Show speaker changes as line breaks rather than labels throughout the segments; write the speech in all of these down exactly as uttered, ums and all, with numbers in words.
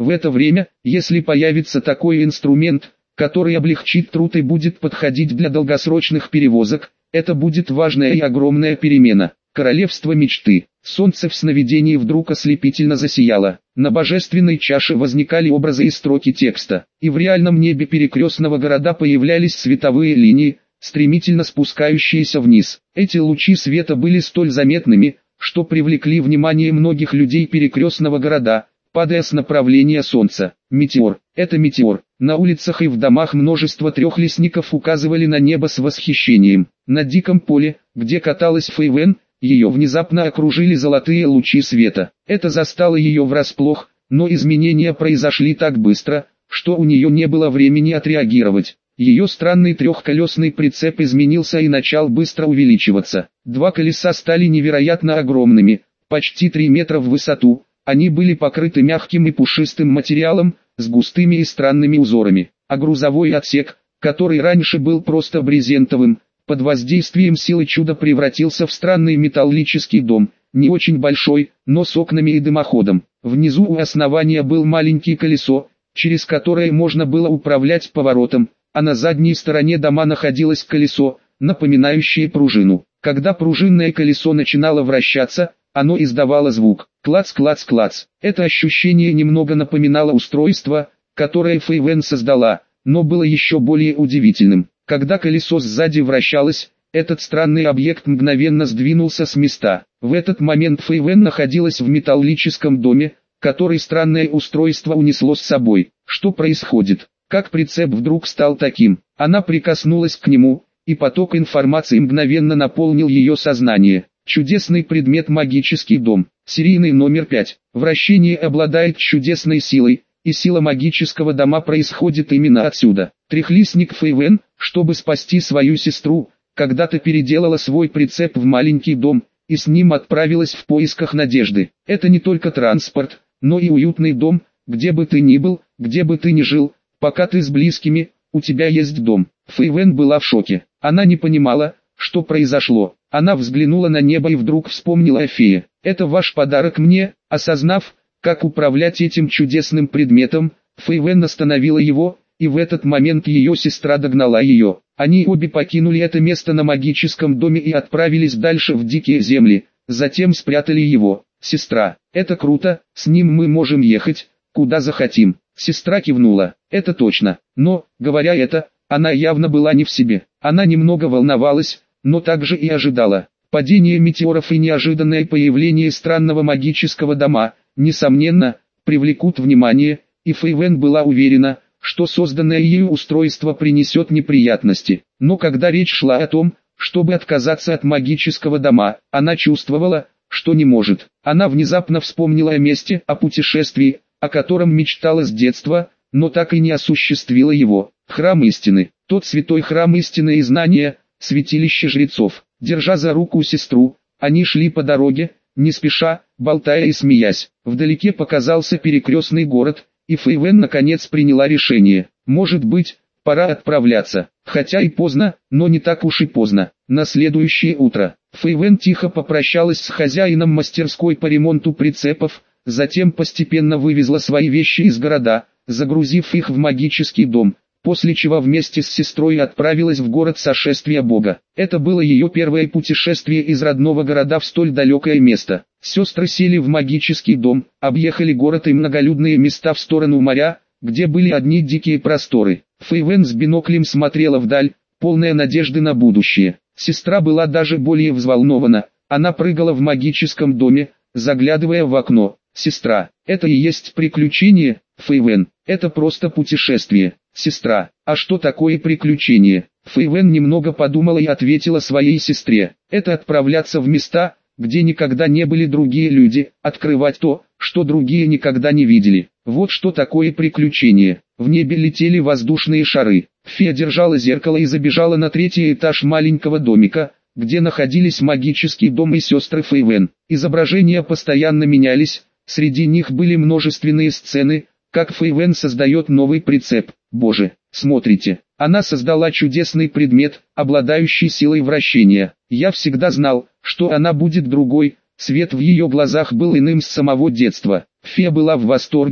В это время, если появится такой инструмент, который облегчит труд и будет подходить для долгосрочных перевозок, это будет важная и огромная перемена. Королевство мечты. Солнце в сновидении вдруг ослепительно засияло. На божественной чаше возникали образы и строки текста, и в реальном небе перекрестного города появлялись световые линии, стремительно спускающиеся вниз. Эти лучи света были столь заметными, что привлекли внимание многих людей перекрестного города, падая с направления солнца. Метеор. Это метеор. На улицах и в домах множество трехлистников указывали на небо с восхищением. На диком поле, где каталась Фейвен, ее внезапно окружили золотые лучи света. Это застало ее врасплох, но изменения произошли так быстро, что у нее не было времени отреагировать. Ее странный трехколесный прицеп изменился и начал быстро увеличиваться. Два колеса стали невероятно огромными, почти три метра в высоту. Они были покрыты мягким и пушистым материалом, с густыми и странными узорами. А грузовой отсек, который раньше был просто брезентовым, под воздействием силы чуда превратился в странный металлический дом, не очень большой, но с окнами и дымоходом. Внизу у основания был маленький колесо, через которое можно было управлять поворотом, а на задней стороне дома находилось колесо, напоминающее пружину. Когда пружинное колесо начинало вращаться, оно издавало звук «клац-клац-клац». Это ощущение немного напоминало устройство, которое Фейвен создала, но было еще более удивительным. Когда колесо сзади вращалось, этот странный объект мгновенно сдвинулся с места. В этот момент Фейвен находилась в металлическом доме, который странное устройство унесло с собой. Что происходит? Как прицеп вдруг стал таким? Она прикоснулась к нему, и поток информации мгновенно наполнил ее сознание. Чудесный предмет магический дом. Серийный номер пять. Вращение обладает чудесной силой, и сила магического дома происходит именно отсюда. Трехлистник Фейвен, чтобы спасти свою сестру, когда-то переделала свой прицеп в маленький дом, и с ним отправилась в поисках надежды. Это не только транспорт, но и уютный дом, где бы ты ни был, где бы ты ни жил, пока ты с близкими, у тебя есть дом. Фейвен была в шоке. Она не понимала, что произошло. Она взглянула на небо и вдруг вспомнила о фее. «Это ваш подарок мне». Осознав, как управлять этим чудесным предметом, Фейвен остановила его, и в этот момент ее сестра догнала ее. Они обе покинули это место на магическом доме и отправились дальше в дикие земли, затем спрятали его. «Сестра, это круто, с ним мы можем ехать, куда захотим». Сестра кивнула. «Это точно». Но, говоря это, она явно была не в себе. Она немного волновалась, но также и ожидала. Падение метеоров и неожиданное появление странного магического дома, несомненно, привлекут внимание, и Фейвен была уверена, что созданное ею устройство принесет неприятности. Но когда речь шла о том, чтобы отказаться от магического дома, она чувствовала, что не может. Она внезапно вспомнила о месте, о путешествии, о котором мечтала с детства, но так и не осуществила его. Храм истины. Тот святой храм истины и знания, святилище жрецов. Держа за руку сестру, они шли по дороге, не спеша, болтая и смеясь. Вдалеке показался перекрестный город, и Фейвен наконец приняла решение. Может быть, пора отправляться. Хотя и поздно, но не так уж и поздно. На следующее утро, Фейвен тихо попрощалась с хозяином мастерской по ремонту прицепов, затем постепенно вывезла свои вещи из города, загрузив их в магический дом, после чего вместе с сестрой отправилась в город сошествия Бога. Это было ее первое путешествие из родного города в столь далекое место. Сестры сели в магический дом, объехали город и многолюдные места в сторону моря, где были одни дикие просторы. Фейвен с биноклем смотрела вдаль, полная надежды на будущее. Сестра была даже более взволнована, она прыгала в магическом доме, заглядывая в окно. «Сестра, это и есть приключение, Фейвен, это просто путешествие». «Сестра, а что такое приключение?» Фейвен немного подумала и ответила своей сестре. «Это отправляться в места, где никогда не были другие люди, открывать то, что другие никогда не видели. Вот что такое приключение». В небе летели воздушные шары. Фея держала зеркало и забежала на третий этаж маленького домика, где находились магический дом и сестры Фейвен. Изображения постоянно менялись, среди них были множественные сцены, как Фейвен создает новый прицеп. Боже, смотрите, она создала чудесный предмет, обладающий силой вращения. Я всегда знал, что она будет другой, свет в ее глазах был иным с самого детства. Фея была в восторге,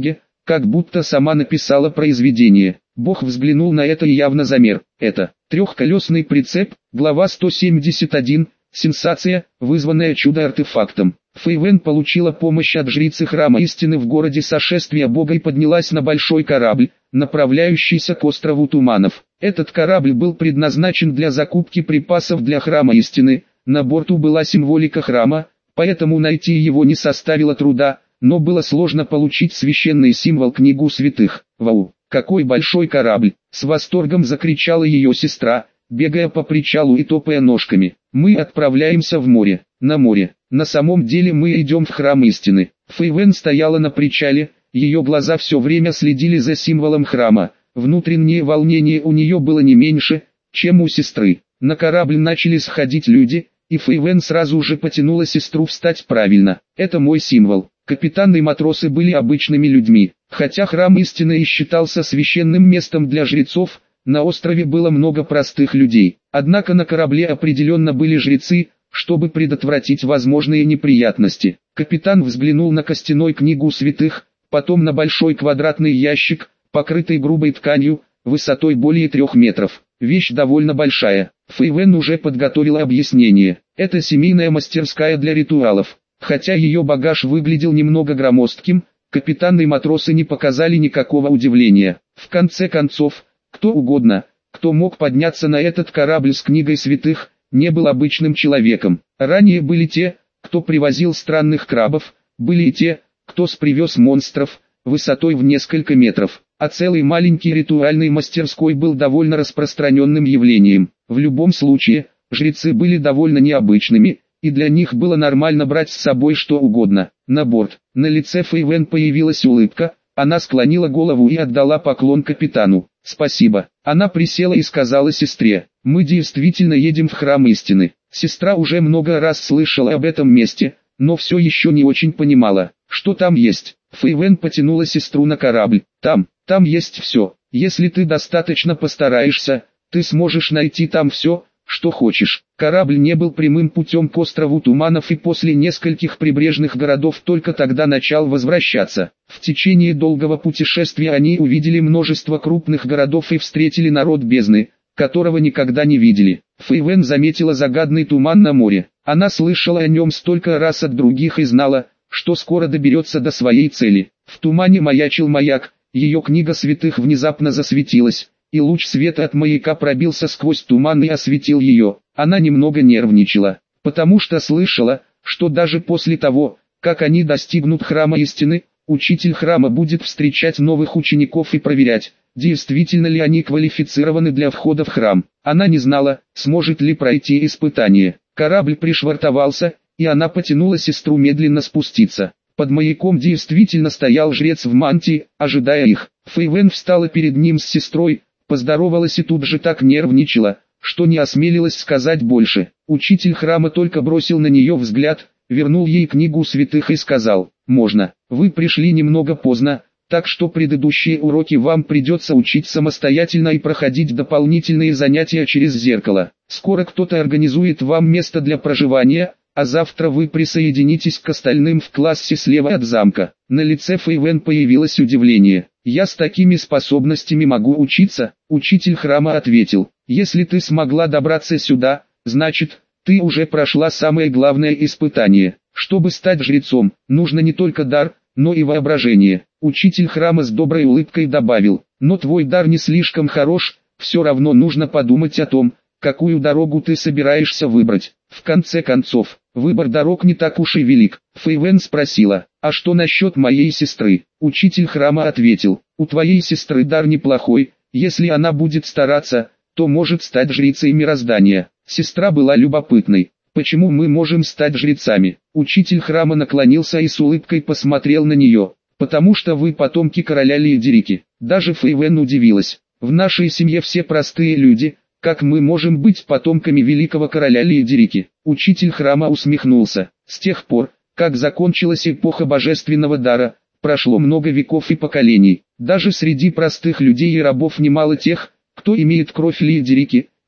как будто сама написала произведение. Бог взглянул на это и явно замер. Это трехколесный прицеп, глава сто семьдесят один, сенсация, вызванная чудо-артефактом. Фейвен получила помощь от жрицы храма истины в городе сошествия Бога и поднялась на большой корабль, направляющийся к острову Туманов. Этот корабль был предназначен для закупки припасов для храма истины, на борту была символика храма, поэтому найти его не составило труда, но было сложно получить священный символ книгу святых. «Вау, какой большой корабль!» — с восторгом закричала ее сестра, бегая по причалу и топая ножками. «Мы отправляемся в море, на море. На самом деле мы идем в храм истины». Фейвен стояла на причале, ее глаза все время следили за символом храма. Внутреннее волнение у нее было не меньше, чем у сестры. На корабль начали сходить люди, и Фейвен сразу же потянула сестру встать правильно. «Это мой символ». Капитан и матросы были обычными людьми. Хотя храм истины и считался священным местом для жрецов, на острове было много простых людей. Однако на корабле определенно были жрецы, чтобы предотвратить возможные неприятности. Капитан взглянул на костяной книгу святых, потом на большой квадратный ящик, покрытый грубой тканью, высотой более трех метров. Вещь довольно большая. Фейвен уже подготовила объяснение. Это семейная мастерская для ритуалов. Хотя ее багаж выглядел немного громоздким, капитан и матросы не показали никакого удивления. В конце концов, кто угодно, кто мог подняться на этот корабль с книгой святых, не был обычным человеком. Ранее были те, кто привозил странных крабов, были и те, кто спривез монстров, высотой в несколько метров. А целый маленький ритуальный мастерской был довольно распространенным явлением. В любом случае, жрецы были довольно необычными, и для них было нормально брать с собой что угодно. На борт, на лице Фейвен появилась улыбка, она склонила голову и отдала поклон капитану. «Спасибо». Она присела и сказала сестре: «Мы действительно едем в храм истины». Сестра уже много раз слышала об этом месте, но все еще не очень понимала, что там есть. Фейвен потянула сестру на корабль. «Там, там есть все. Если ты достаточно постараешься, ты сможешь найти там все, что хочешь». Корабль не был прямым путем к острову Туманов и после нескольких прибрежных городов только тогда начал возвращаться. В течение долгого путешествия они увидели множество крупных городов и встретили народ бездны, которого никогда не видели. Фейвен заметила загадный туман на море. Она слышала о нем столько раз от других и знала, что скоро доберется до своей цели. В тумане маячил маяк, ее книга святых внезапно засветилась, и луч света от маяка пробился сквозь туман и осветил ее. Она немного нервничала, потому что слышала, что даже после того, как они достигнут храма истины, учитель храма будет встречать новых учеников и проверять, действительно ли они квалифицированы для входа в храм. Она не знала, сможет ли пройти испытание. Корабль пришвартовался, и она потянула сестру медленно спуститься. Под маяком действительно стоял жрец в мантии, ожидая их. Фейвен встала перед ним с сестрой, поздоровалась и тут же так нервничала, что не осмелилась сказать больше. Учитель храма только бросил на нее взгляд, вернул ей книгу святых и сказал: «Можно, вы пришли немного поздно, так что предыдущие уроки вам придется учить самостоятельно и проходить дополнительные занятия через зеркало. Скоро кто-то организует вам место для проживания, а завтра вы присоединитесь к остальным в классе слева от замка». На лице Фейвен появилось удивление. «Я с такими способностями могу учиться?» Учитель храма ответил: «Если ты смогла добраться сюда, значит, ты уже прошла самое главное испытание. Чтобы стать жрецом, нужно не только дар, но и воображение». Учитель храма с доброй улыбкой добавил: «Но твой дар не слишком хорош, все равно нужно подумать о том, какую дорогу ты собираешься выбрать. В конце концов, выбор дорог не так уж и велик». Фейвен спросила: «А что насчет моей сестры?» Учитель храма ответил: «У твоей сестры дар неплохой, если она будет стараться, то может стать жрицей мироздания». Сестра была любопытной. «Почему мы можем стать жрецами?» Учитель храма наклонился и с улыбкой посмотрел на нее. «Потому что вы потомки короля Лиедерики». Даже Фейвен удивилась. «В нашей семье все простые люди, как мы можем быть потомками великого короля Лиедерики?» Учитель храма усмехнулся. «С тех пор, как закончилась эпоха божественного дара, прошло много веков и поколений. Даже среди простых людей и рабов немало тех, кто имеет кровь Лиедерики,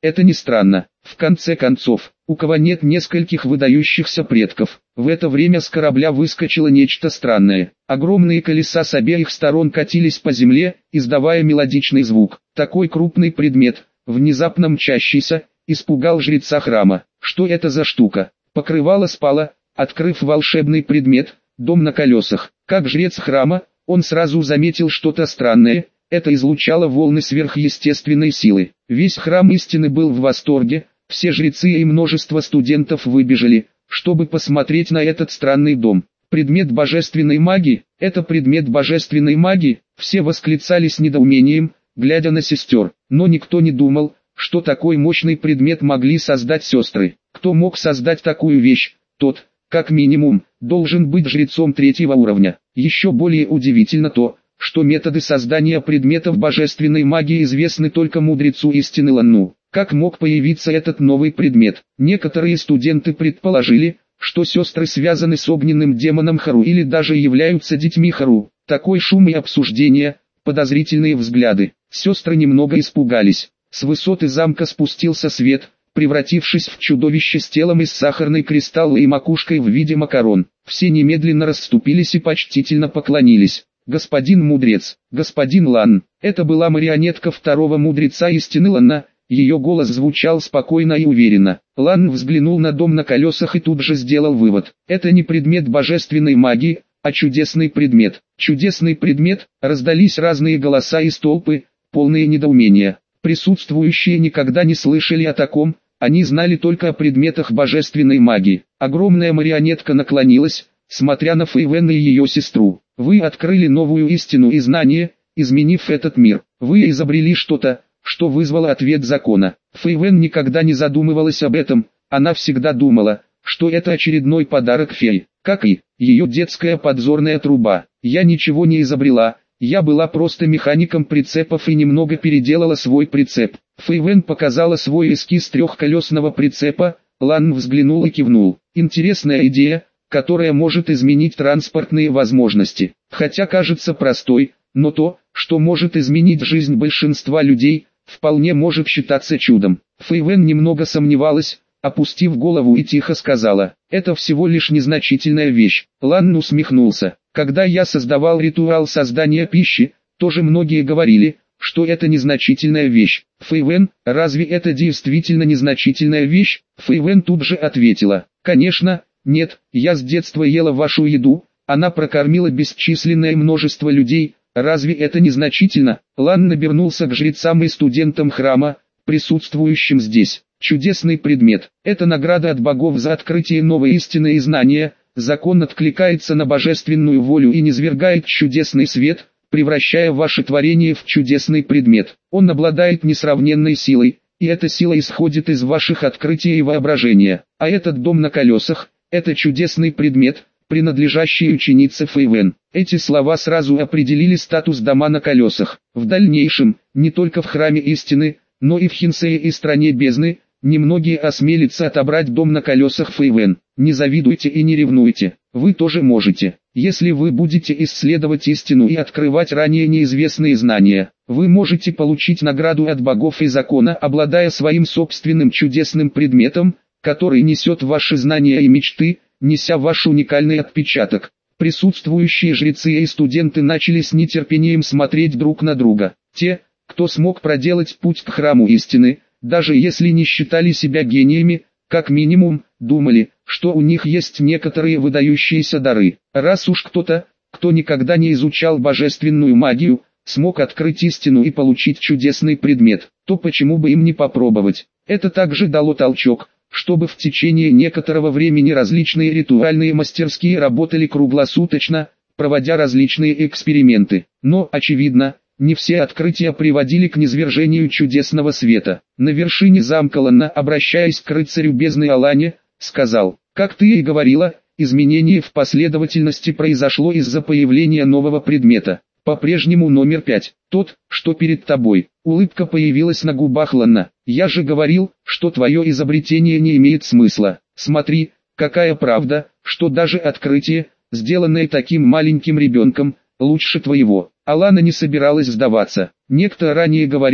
Это не странно. В конце концов, у кого нет нескольких выдающихся предков. В это время с корабля выскочило нечто странное. Огромные колеса с обеих сторон катились по земле, издавая мелодичный звук. Такой крупный предмет, внезапно мчащийся, испугал жреца храма. Что это за штука? Покрывало спало, открыв волшебный предмет, дом на колесах. Как жрец храма, он сразу заметил что-то странное. Это излучало волны сверхъестественной силы. Весь храм истины был в восторге, все жрецы и множество студентов выбежали, чтобы посмотреть на этот странный дом. Предмет божественной магии, это предмет божественной магии, все восклицали с недоумением, глядя на сестер. Но никто не думал, что такой мощный предмет могли создать сестры. Кто мог создать такую вещь, тот, как минимум, должен быть жрецом третьего уровня. Еще более удивительно то, что методы создания предметов божественной магии известны только мудрецу истины Ланну. Как мог появиться этот новый предмет? Некоторые студенты предположили, что сестры связаны с огненным демоном Хару или даже являются детьми Хару. Такой шум и обсуждение, подозрительные взгляды. Сестры немного испугались. С высоты замка спустился свет, превратившись в чудовище с телом из сахарной кристалла и макушкой в виде макарон. Все немедленно расступились и почтительно поклонились. «Господин мудрец, господин Лан». Это была марионетка второго мудреца истины Ланна, ее голос звучал спокойно и уверенно. Лан взглянул на дом на колесах и тут же сделал вывод. Это не предмет божественной магии, а чудесный предмет. Чудесный предмет, раздались разные голоса из толпы, полные недоумения. Присутствующие никогда не слышали о таком, они знали только о предметах божественной магии. Огромная марионетка наклонилась, смотря на Фэйвен и ее сестру. Вы открыли новую истину и знание, изменив этот мир. Вы изобрели что-то, что вызвало ответ закона. Фэйвен никогда не задумывалась об этом, она всегда думала, что это очередной подарок феи, как и ее детская подзорная труба. Я ничего не изобрела, я была просто механиком прицепов и немного переделала свой прицеп. Фэйвен показала свой эскиз трехколесного прицепа, Лан взглянул и кивнул. Интересная идея, которая может изменить транспортные возможности. Хотя кажется простой, но то, что может изменить жизнь большинства людей, вполне может считаться чудом. Фэйвен немного сомневалась, опустив голову и тихо сказала, это всего лишь незначительная вещь. Лан усмехнулся. Когда я создавал ритуал создания пищи, тоже многие говорили, что это незначительная вещь. Фэйвен, разве это действительно незначительная вещь? Фэйвен тут же ответила, конечно, нет, я с детства ела вашу еду, она прокормила бесчисленное множество людей, разве это незначительно? Лан обернулся к жрецам и студентам храма, присутствующим здесь. Чудесный предмет, это награда от богов за открытие новой истины и знания, закон откликается на божественную волю и низвергает чудесный свет, превращая ваше творение в чудесный предмет. Он обладает несравненной силой, и эта сила исходит из ваших открытий и воображения. А этот дом на колесах – это чудесный предмет, принадлежащий ученице Фэйвен. Эти слова сразу определили статус дома на колесах. В дальнейшем, не только в храме истины, но и в Хинсее и стране бездны, немногие осмелятся отобрать дом на колесах Фэйвен. Не завидуйте и не ревнуйте, вы тоже можете. Если вы будете исследовать истину и открывать ранее неизвестные знания, вы можете получить награду от богов и закона, обладая своим собственным чудесным предметом, который несет ваши знания и мечты, неся ваш уникальный отпечаток. Присутствующие жрецы и студенты начали с нетерпением смотреть друг на друга. Те, кто смог проделать путь к храму истины, даже если не считали себя гениями, как минимум, думали, что у них есть некоторые выдающиеся дары. Раз уж кто-то, кто никогда не изучал божественную магию, смог открыть истину и получить чудесный предмет, то почему бы им не попробовать? Это также дало толчок, чтобы в течение некоторого времени различные ритуальные мастерские работали круглосуточно, проводя различные эксперименты. Но, очевидно, не все открытия приводили к низвержению чудесного света. На вершине замка Ланна, обращаясь к рыцарю бездны Алане, сказал, как ты и говорила, изменение в последовательности произошло из-за появления нового предмета. По-прежнему номер пять, тот, что перед тобой. Улыбка появилась на губах Ланна. Я же говорил, что твое изобретение не имеет смысла. Смотри, какая правда, что даже открытие, сделанное таким маленьким ребенком, лучше твоего. Алана не собиралась сдаваться. Некто ранее говорил,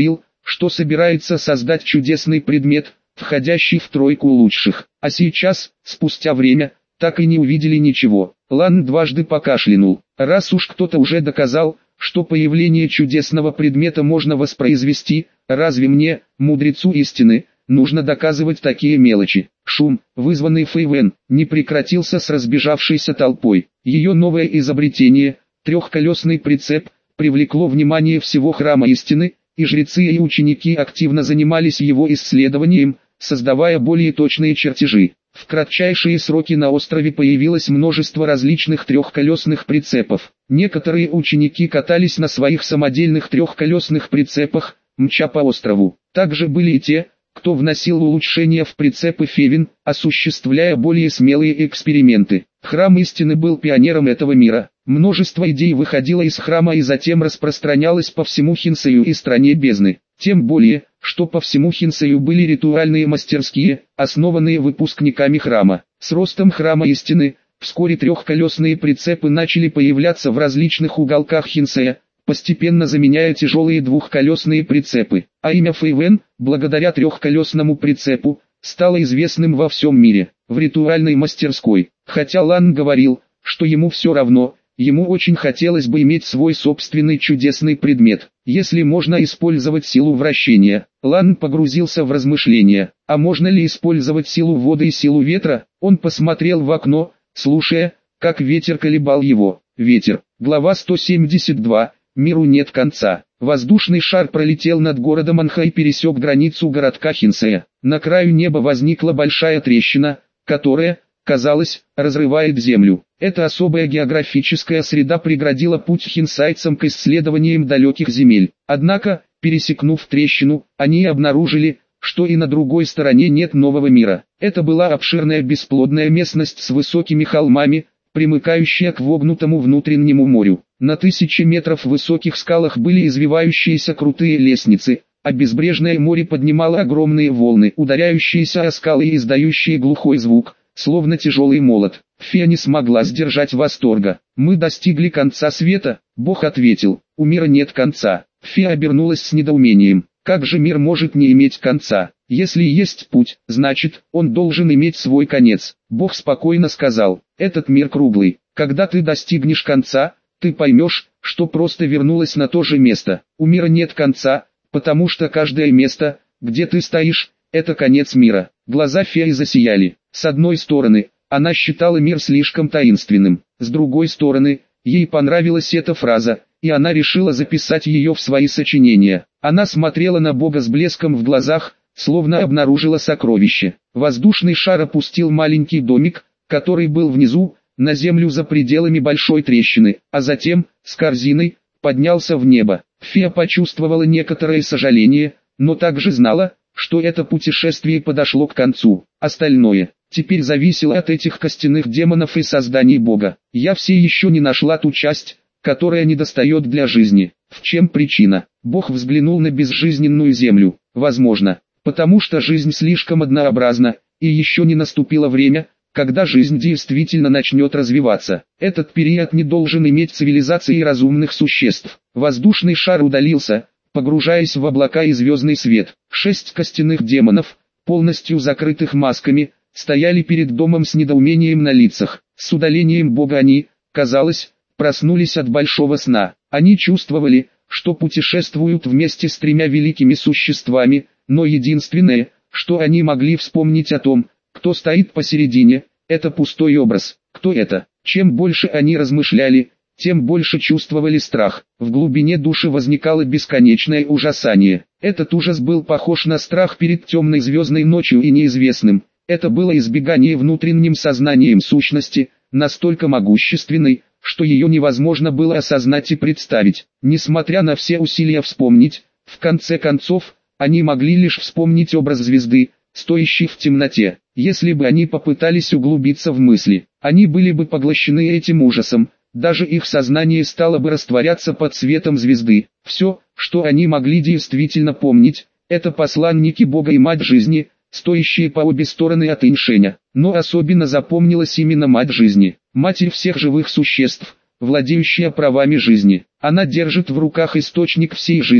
что собирается создать чудесный предмет, входящий в тройку лучших. А сейчас, спустя время, так и не увидели ничего. Лан дважды покашлянул. Раз уж кто-то уже доказал, что появление чудесного предмета можно воспроизвести, разве мне, мудрецу истины, нужно доказывать такие мелочи? Шум, вызванный Фэйвен, не прекратился с разбежавшейся толпой. Ее новое изобретение, трехколесный прицеп, привлекло внимание всего храма истины, и жрецы и ученики активно занимались его исследованием, создавая более точные чертежи. В кратчайшие сроки на острове появилось множество различных трехколесных прицепов. Некоторые ученики катались на своих самодельных трехколесных прицепах, мча по острову. Также были и те, кто вносил улучшения в прицепы Февин, осуществляя более смелые эксперименты. Храм истины был пионером этого мира. Множество идей выходило из храма и затем распространялось по всему Хинсею и стране бездны. Тем более, что по всему Хинсею были ритуальные мастерские, основанные выпускниками храма. С ростом храма истины, вскоре трехколесные прицепы начали появляться в различных уголках Хинсея, постепенно заменяя тяжелые двухколесные прицепы. А имя Фэйвен, благодаря трехколесному прицепу, стало известным во всем мире. В ритуальной мастерской, хотя Лан говорил, что ему все равно, ему очень хотелось бы иметь свой собственный чудесный предмет. Если можно использовать силу вращения, Лан погрузился в размышления. А можно ли использовать силу воды и силу ветра? Он посмотрел в окно, слушая, как ветер колебал его. Ветер. Глава сто семьдесят два. Миру нет конца. Воздушный шар пролетел над городом Анха и пересек границу городка Хинсея. На краю неба возникла большая трещина, которая, казалось, разрывает землю. Эта особая географическая среда преградила путь хинсайцам к исследованиям далеких земель. Однако, пересекнув трещину, они обнаружили, что и на другой стороне нет нового мира. Это была обширная бесплодная местность с высокими холмами, примыкающая к вогнутому внутреннему морю. На тысячи метров высоких скалах были извивающиеся крутые лестницы, а безбрежное море поднимало огромные волны, ударяющиеся о скалы и издающие глухой звук, словно тяжелый молот. Фея не смогла сдержать восторга. «Мы достигли конца света», — Бог ответил. «У мира нет конца». Фея обернулась с недоумением. «Как же мир может не иметь конца? Если есть путь, значит, он должен иметь свой конец». Бог спокойно сказал: «Этот мир круглый. Когда ты достигнешь конца, ты поймешь, что просто вернулась на то же место. У мира нет конца, потому что каждое место, где ты стоишь, это конец мира». Глаза феи засияли. С одной стороны, она считала мир слишком таинственным. С другой стороны, ей понравилась эта фраза, и она решила записать ее в свои сочинения. Она смотрела на Бога с блеском в глазах, словно обнаружила сокровище. Воздушный шар опустил маленький домик, который был внизу, на землю за пределами большой трещины, а затем, с корзиной, поднялся в небо. Фея почувствовала некоторое сожаление, но также знала, что это путешествие подошло к концу. Остальное теперь зависело от этих костяных демонов и созданий Бога. Я все еще не нашла ту часть, которая недостает для жизни. В чем причина? Бог взглянул на безжизненную землю. Возможно, потому что жизнь слишком однообразна, и еще не наступило время, когда жизнь действительно начнет развиваться. Этот период не должен иметь цивилизации разумных существ. Воздушный шар удалился, погружаясь в облака и звездный свет. Шесть костяных демонов, полностью закрытых масками, стояли перед домом с недоумением на лицах. С удалением Бога они, казалось, проснулись от большого сна. Они чувствовали, что путешествуют вместе с тремя великими существами, но единственное, что они могли вспомнить о том, кто стоит посередине, это пустой образ. Кто это? Чем больше они размышляли, тем больше чувствовали страх. В глубине души возникало бесконечное ужасание. Этот ужас был похож на страх перед темной звездной ночью и неизвестным. Это было избегание внутренним сознанием сущности, настолько могущественной, что ее невозможно было осознать и представить. Несмотря на все усилия вспомнить, в конце концов, они могли лишь вспомнить образ звезды, стоящей в темноте. Если бы они попытались углубиться в мысли, они были бы поглощены этим ужасом, даже их сознание стало бы растворяться под светом звезды. Все, что они могли действительно помнить, это посланники Бога и Мать Жизни, стоящие по обе стороны от Иншеня. Но особенно запомнилась именно Мать Жизни, Матерь всех живых существ, владеющая правами жизни. Она держит в руках источник всей жизни,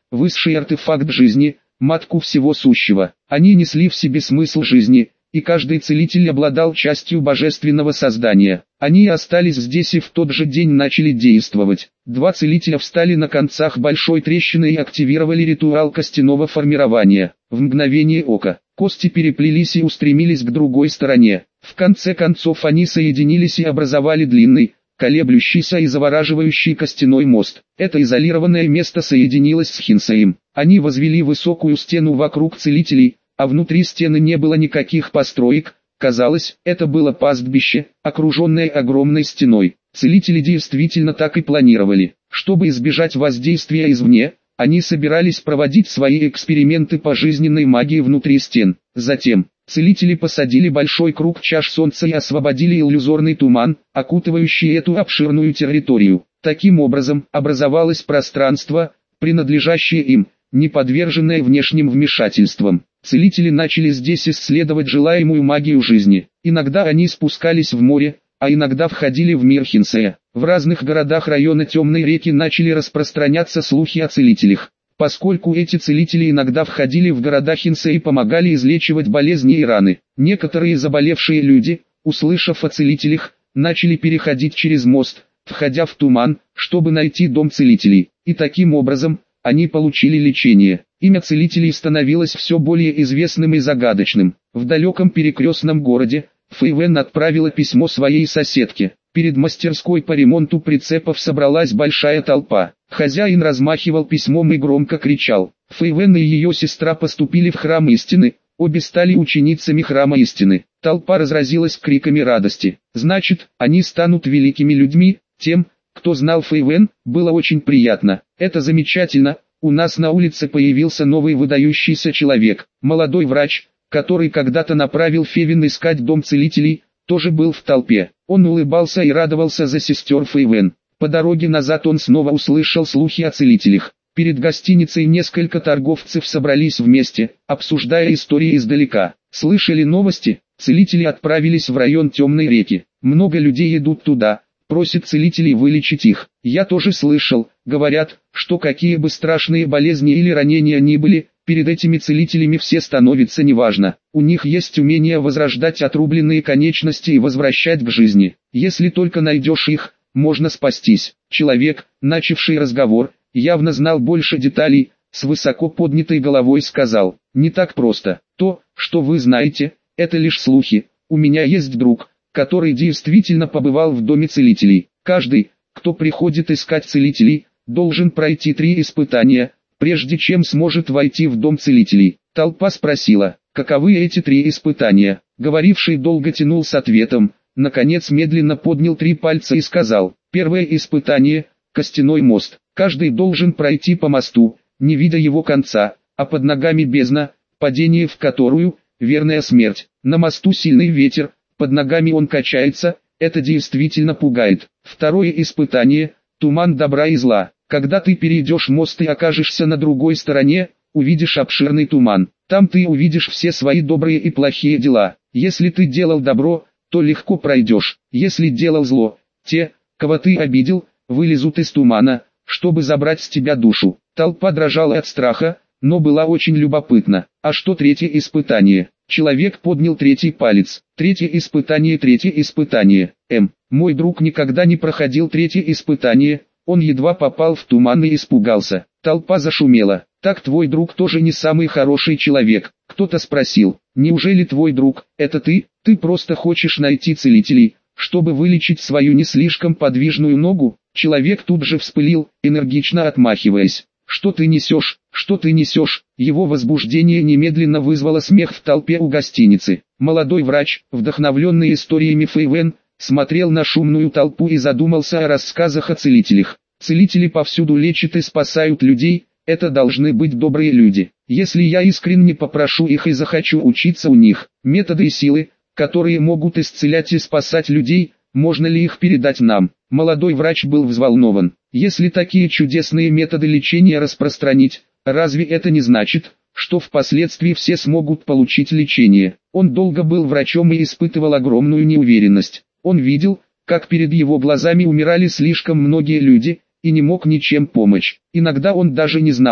высший артефакт жизни, матку всего сущего. Они несли в себе смысл жизни, и каждый целитель обладал частью божественного создания. Они остались здесь и в тот же день начали действовать. Два целителя встали на концах большой трещины и активировали ритуал костяного формирования. В мгновение ока, кости переплелись и устремились к другой стороне. В конце концов они соединились и образовали длинный, колеблющийся и завораживающий костяной мост. Это изолированное место соединилось с Хинсеем. Они возвели высокую стену вокруг целителей, а внутри стены не было никаких построек. Казалось, это было пастбище, окруженное огромной стеной. Целители действительно так и планировали. Чтобы избежать воздействия извне, они собирались проводить свои эксперименты по жизненной магии внутри стен. Затем, целители посадили большой круг чаш солнца и освободили иллюзорный туман, окутывающий эту обширную территорию. Таким образом, образовалось пространство, принадлежащее им, не подверженное внешним вмешательствам. Целители начали здесь исследовать желаемую магию жизни. Иногда они спускались в море, а иногда входили в мир Хинсея. В разных городах района Темной реки начали распространяться слухи о целителях. Поскольку эти целители иногда входили в города Хинсея и помогали излечивать болезни и раны, некоторые заболевшие люди, услышав о целителях, начали переходить через мост, входя в туман, чтобы найти дом целителей. И таким образом, они получили лечение. Имя целителей становилось все более известным и загадочным. В далеком перекрестном городе, Фэйвен отправила письмо своей соседке. Перед мастерской по ремонту прицепов собралась большая толпа. Хозяин размахивал письмом и громко кричал. Фэйвен и ее сестра поступили в храм истины, обе стали ученицами храма истины. Толпа разразилась криками радости. Значит, они станут великими людьми. Тем, кто знал Фэйвен, было очень приятно. Это замечательно. У нас на улице появился новый выдающийся человек. Молодой врач, который когда-то направил Фэйвен искать дом целителей, тоже был в толпе. Он улыбался и радовался за сестер Фэйвен. По дороге назад он снова услышал слухи о целителях. Перед гостиницей несколько торговцев собрались вместе, обсуждая истории издалека. Слышали новости? Целители отправились в район Темной реки. Много людей идут туда, просят целителей вылечить их. Я тоже слышал, говорят, что какие бы страшные болезни или ранения ни были, перед этими целителями все становится неважно. У них есть умение возрождать отрубленные конечности и возвращать к жизни. Если только найдешь их, можно спастись. Человек, начавший разговор, явно знал больше деталей, с высоко поднятой головой сказал: «Не так просто. То, что вы знаете, это лишь слухи. У меня есть друг, который действительно побывал в доме целителей. Каждый, кто приходит искать целителей, должен пройти три испытания, прежде чем сможет войти в дом целителей». Толпа спросила, каковы эти три испытания. Говоривший долго тянул с ответом, наконец медленно поднял три пальца и сказал: «Первое испытание – костяной мост. Каждый должен пройти по мосту, не видя его конца, а под ногами бездна, падение в которую – верная смерть. На мосту сильный ветер, под ногами он качается, это действительно пугает. Второе испытание – туман добра и зла. Когда ты перейдешь мост и окажешься на другой стороне, увидишь обширный туман. Там ты увидишь все свои добрые и плохие дела. Если ты делал добро, то легко пройдешь. Если делал зло, те, кого ты обидел, вылезут из тумана, чтобы забрать с тебя душу». Толпа дрожала от страха, но была очень любопытна. А что третье испытание? Человек поднял третий палец. Третье испытание, третье испытание. М. Мой друг никогда не проходил третье испытание, он едва попал в туман и испугался. Толпа зашумела. Так твой друг тоже не самый хороший человек. Кто-то спросил: неужели твой друг – это ты? Ты просто хочешь найти целителей, чтобы вылечить свою не слишком подвижную ногу? Человек тут же вспылил, энергично отмахиваясь. Что ты несешь? Что ты несешь? Его возбуждение немедленно вызвало смех в толпе у гостиницы. Молодой врач, вдохновленный историями Фэйвен, смотрел на шумную толпу и задумался о рассказах о целителях. Целители повсюду лечат и спасают людей, это должны быть добрые люди. Если я искренне попрошу их и захочу учиться у них, методы и силы, которые могут исцелять и спасать людей, можно ли их передать нам? Молодой врач был взволнован. Если такие чудесные методы лечения распространить, разве это не значит, что впоследствии все смогут получить лечение? Он долго был врачом и испытывал огромную неуверенность. Он видел, как перед его глазами умирали слишком многие люди, и не мог ничем помочь. Иногда он даже не знал,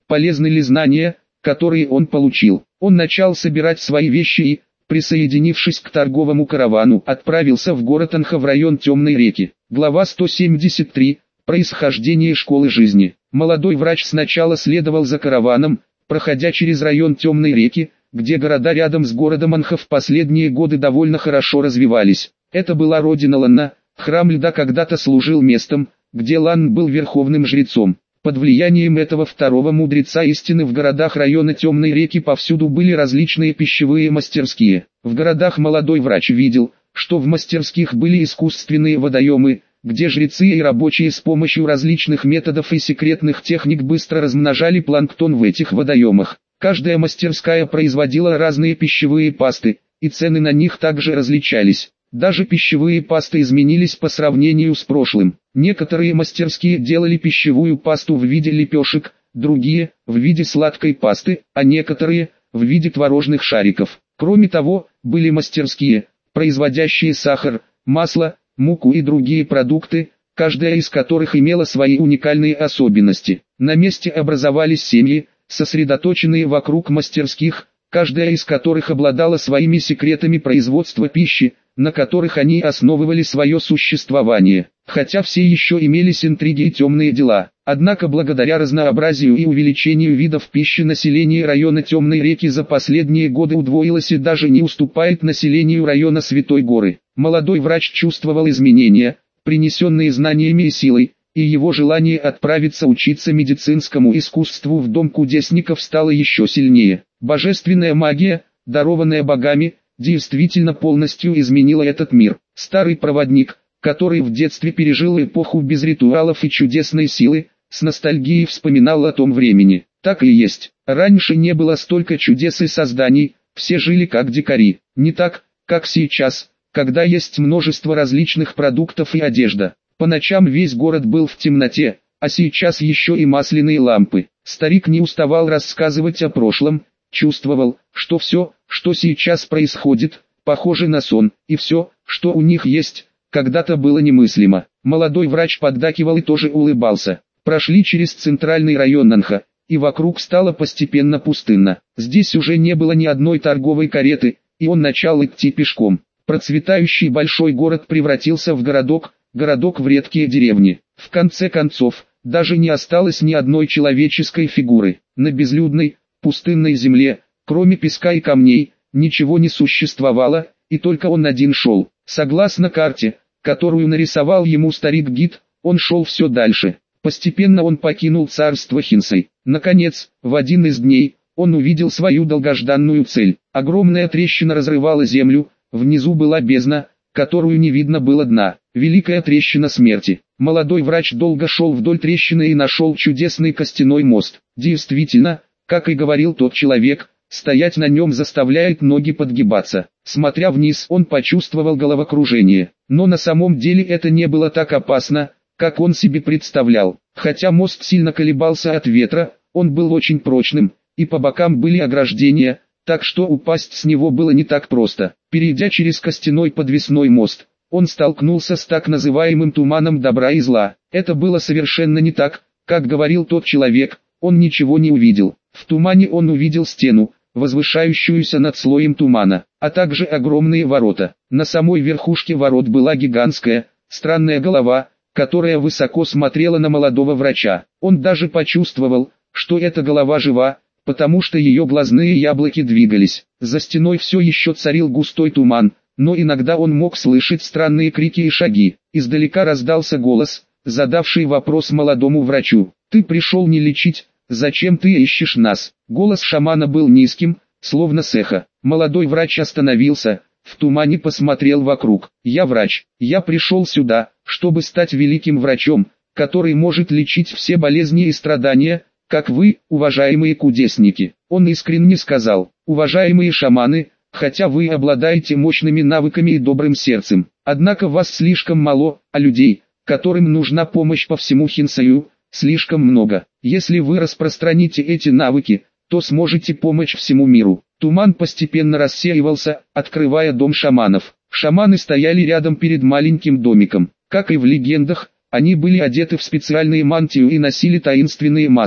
полезны ли знания, которые он получил. Он начал собирать свои вещи и, присоединившись к торговому каравану, отправился в город Анха в район Темной реки. Глава сто семьдесят три. Происхождение школы жизни. Молодой врач сначала следовал за караваном, проходя через район Темной реки, где города рядом с городом Анха в последние годы довольно хорошо развивались. Это была родина Ланна, храм льда когда-то служил местом, где Лан был верховным жрецом. Под влиянием этого второго мудреца истины в городах района Темной реки повсюду были различные пищевые мастерские. В городах молодой врач видел, что в мастерских были искусственные водоемы, где жрецы и рабочие с помощью различных методов и секретных техник быстро размножали планктон в этих водоемах. Каждая мастерская производила разные пищевые пасты, и цены на них также различались. Даже пищевые пасты изменились по сравнению с прошлым. Некоторые мастерские делали пищевую пасту в виде лепешек, другие – в виде сладкой пасты, а некоторые – в виде творожных шариков. Кроме того, были мастерские, производящие сахар, масло, муку и другие продукты, каждая из которых имела свои уникальные особенности. На месте образовались семьи, сосредоточенные вокруг мастерских, каждая из которых обладала своими секретами производства пищи, на которых они основывали свое существование. Хотя все еще имелись интриги и темные дела, однако благодаря разнообразию и увеличению видов пищи население района Темной реки за последние годы удвоилось и даже не уступает населению района Святой Горы. Молодой врач чувствовал изменения, принесенные знаниями и силой, и его желание отправиться учиться медицинскому искусству в дом кудесников стало еще сильнее. Божественная магия, дарованная богами, действительно полностью изменила этот мир. Старый проводник, который в детстве пережил эпоху без ритуалов и чудесной силы, с ностальгией вспоминал о том времени. Так и есть. Раньше не было столько чудес и созданий, все жили как дикари. Не так, как сейчас, когда есть множество различных продуктов и одежда. По ночам весь город был в темноте, а сейчас еще и масляные лампы. Старик не уставал рассказывать о прошлом, чувствовал, что все, что сейчас происходит, похоже на сон, и все, что у них есть, когда-то было немыслимо. Молодой врач поддакивал и тоже улыбался. Прошли через центральный район Анха, и вокруг стало постепенно пустынно. Здесь уже не было ни одной торговой кареты, и он начал идти пешком. Процветающий большой город превратился в городок, городок в редкие деревни. В конце концов, даже не осталось ни одной человеческой фигуры. На безлюдной, пустынной земле, кроме песка и камней, ничего не существовало, и только он один шел. Согласно карте, которую нарисовал ему старик-гид, он шел все дальше. Постепенно он покинул царство Хинсай. Наконец, в один из дней, он увидел свою долгожданную цель. Огромная трещина разрывала землю, внизу была бездна, которую не видно было дна. Великая трещина смерти. Молодой врач долго шел вдоль трещины и нашел чудесный костяной мост. Действительно, как и говорил тот человек, стоять на нем заставляет ноги подгибаться. Смотря вниз, он почувствовал головокружение. Но на самом деле это не было так опасно, как он себе представлял. Хотя мост сильно колебался от ветра, он был очень прочным, и по бокам были ограждения, так что упасть с него было не так просто. Перейдя через костяной подвесной мост, он столкнулся с так называемым туманом добра и зла. Это было совершенно не так, как говорил тот человек, он ничего не увидел. В тумане он увидел стену, возвышающуюся над слоем тумана, а также огромные ворота. На самой верхушке ворот была гигантская, странная голова, которая высоко смотрела на молодого врача. Он даже почувствовал, что эта голова жива, потому что ее глазные яблоки двигались. За стеной все еще царил густой туман, но иногда он мог слышать странные крики и шаги. Издалека раздался голос, задавший вопрос молодому врачу. «Ты пришел не лечить, зачем ты ищешь нас?» Голос шамана был низким, словно с эхо. Молодой врач остановился, в тумане посмотрел вокруг. «Я врач, я пришел сюда, чтобы стать великим врачом, который может лечить все болезни и страдания, как вы, уважаемые кудесники». Он искренне сказал: «Уважаемые шаманы, хотя вы обладаете мощными навыками и добрым сердцем, однако вас слишком мало, а людей, которым нужна помощь по всему Хинсаю, слишком много. Если вы распространите эти навыки, то сможете помочь всему миру». Туман постепенно рассеивался, открывая дом шаманов. Шаманы стояли рядом перед маленьким домиком. Как и в легендах, они были одеты в специальные мантию и носили таинственные маски.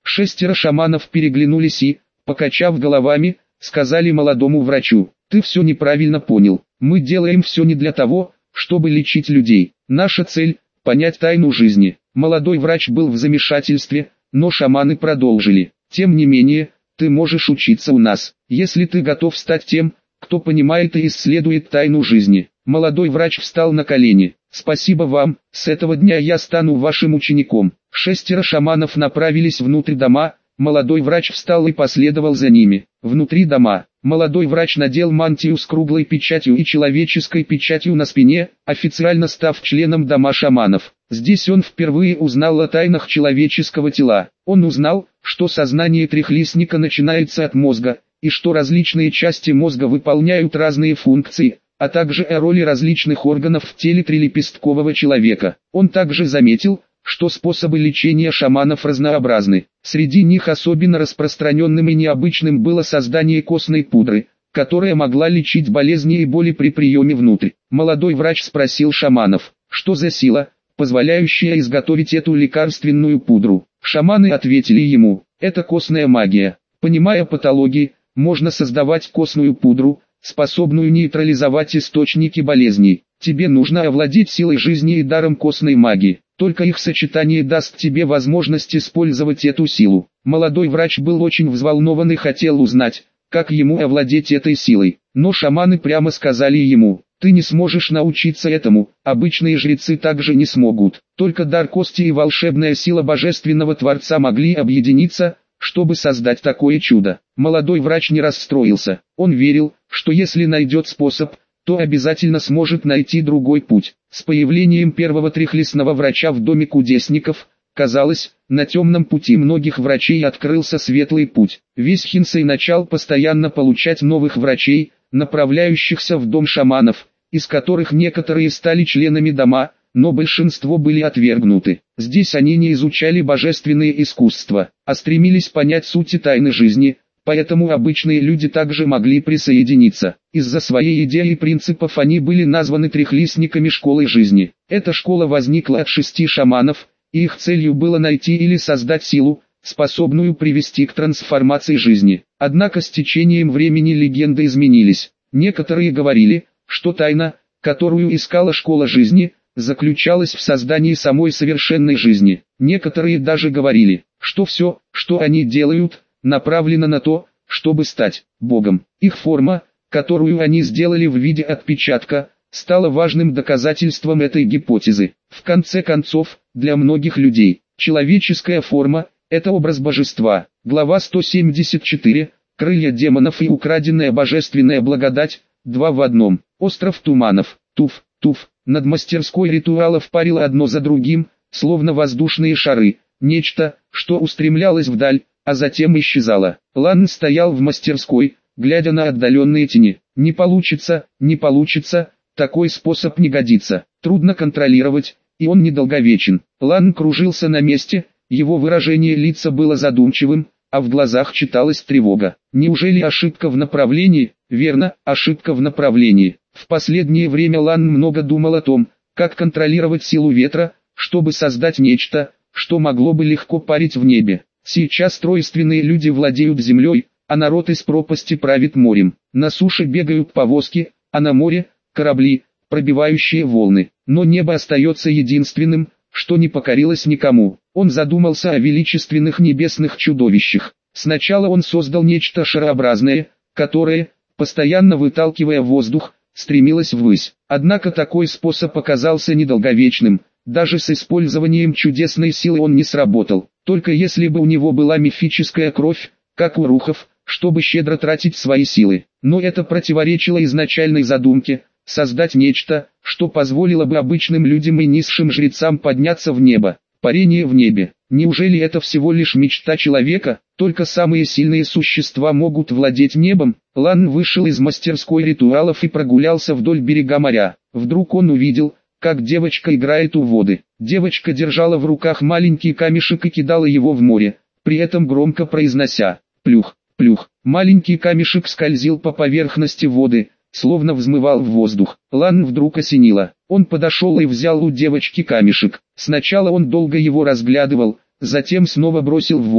Шестеро шаманов переглянулись и, покачав головами, сказали молодому врачу: «Ты все неправильно понял. Мы делаем все не для того, чтобы лечить людей. Наша цель – понять тайну жизни». Молодой врач был в замешательстве, но шаманы продолжили: «Тем не менее, ты можешь учиться у нас, если ты готов стать тем, кто понимает и исследует тайну жизни». Молодой врач встал на колени: «Спасибо вам, с этого дня я стану вашим учеником». Шестеро шаманов направились внутрь дома, молодой врач встал и последовал за ними. Внутри дома, молодой врач надел мантию с круглой печатью и человеческой печатью на спине, официально став членом дома шаманов. Здесь он впервые узнал о тайнах человеческого тела. Он узнал, что сознание трехлистника начинается от мозга, и что различные части мозга выполняют разные функции, а также о роли различных органов в теле трилепесткового человека. Он также заметил, что способы лечения шаманов разнообразны. Среди них особенно распространенным и необычным было создание костной пудры, которая могла лечить болезни и боли при приеме внутрь. Молодой врач спросил шаманов, что за сила, позволяющая изготовить эту лекарственную пудру. Шаманы ответили ему: это костная магия. Понимая патологии, можно создавать костную пудру, способную нейтрализовать источники болезней. Тебе нужно овладеть силой жизни и даром костной магии. Только их сочетание даст тебе возможность использовать эту силу. Молодой врач был очень взволнован и хотел узнать, как ему овладеть этой силой. Но шаманы прямо сказали ему: ты не сможешь научиться этому, обычные жрецы также не смогут. Только дар кости и волшебная сила божественного Творца могли объединиться, чтобы создать такое чудо. Молодой врач не расстроился. Он верил, что если найдет способ, то обязательно сможет найти другой путь. С появлением первого трехлистного врача в доме кудесников, казалось, на темном пути многих врачей открылся светлый путь. Весь Хинсей начал постоянно получать новых врачей, направляющихся в дом шаманов, из которых некоторые стали членами дома, но большинство были отвергнуты. Здесь они не изучали божественные искусства, а стремились понять суть и тайны жизни, поэтому обычные люди также могли присоединиться. Из-за своей идеи и принципов они были названы трехлистниками школы жизни. Эта школа возникла от шести шаманов, и их целью было найти или создать силу, способную привести к трансформации жизни. Однако с течением времени легенды изменились. Некоторые говорили, что тайна, которую искала школа жизни, заключалась в создании самой совершенной жизни. Некоторые даже говорили, что все, что они делают, направлено на то, чтобы стать Богом. Их форма, которую они сделали в виде отпечатка, стала важным доказательством этой гипотезы. В конце концов, для многих людей, человеческая форма – это образ божества. Глава сто семьдесят четыре. Крылья демонов и украденная божественная благодать, два в одном. Остров туманов, Туф, Туф. Над мастерской ритуалов парило одно за другим, словно воздушные шары, нечто, что устремлялось вдаль, а затем исчезало. Лан стоял в мастерской, глядя на отдаленные тени. Не получится, не получится, такой способ не годится, трудно контролировать, и он недолговечен. Лан кружился на месте, его выражение лица было задумчивым, а в глазах читалась тревога. Неужели ошибка в направлении? Верно, ошибка в направлении. В последнее время Лан много думал о том, как контролировать силу ветра, чтобы создать нечто, что могло бы легко парить в небе. Сейчас тройственные люди владеют землей, а народ из пропасти правит морем. На суше бегают повозки, а на море – корабли, пробивающие волны. Но небо остается единственным, что не покорилось никому. Он задумался о величественных небесных чудовищах. Сначала он создал нечто шарообразное, которое, постоянно выталкивая воздух, стремилось ввысь. Однако такой способ оказался недолговечным. Даже с использованием чудесной силы он не сработал. Только если бы у него была мифическая кровь, как у рухов, чтобы щедро тратить свои силы. Но это противоречило изначальной задумке – создать нечто, что позволило бы обычным людям и низшим жрецам подняться в небо. Парение в небе. Неужели это всего лишь мечта человека? Только самые сильные существа могут владеть небом. Лан вышел из мастерской ритуалов и прогулялся вдоль берега моря. Вдруг он увидел, как девочка играет у воды. Девочка держала в руках маленький камешек и кидала его в море, при этом громко произнося «плюх, плюх». Маленький камешек скользил по поверхности воды, словно взмывал в воздух. Лан вдруг осенило. Он подошел и взял у девочки камешек. Сначала он долго его разглядывал, затем снова бросил в воду.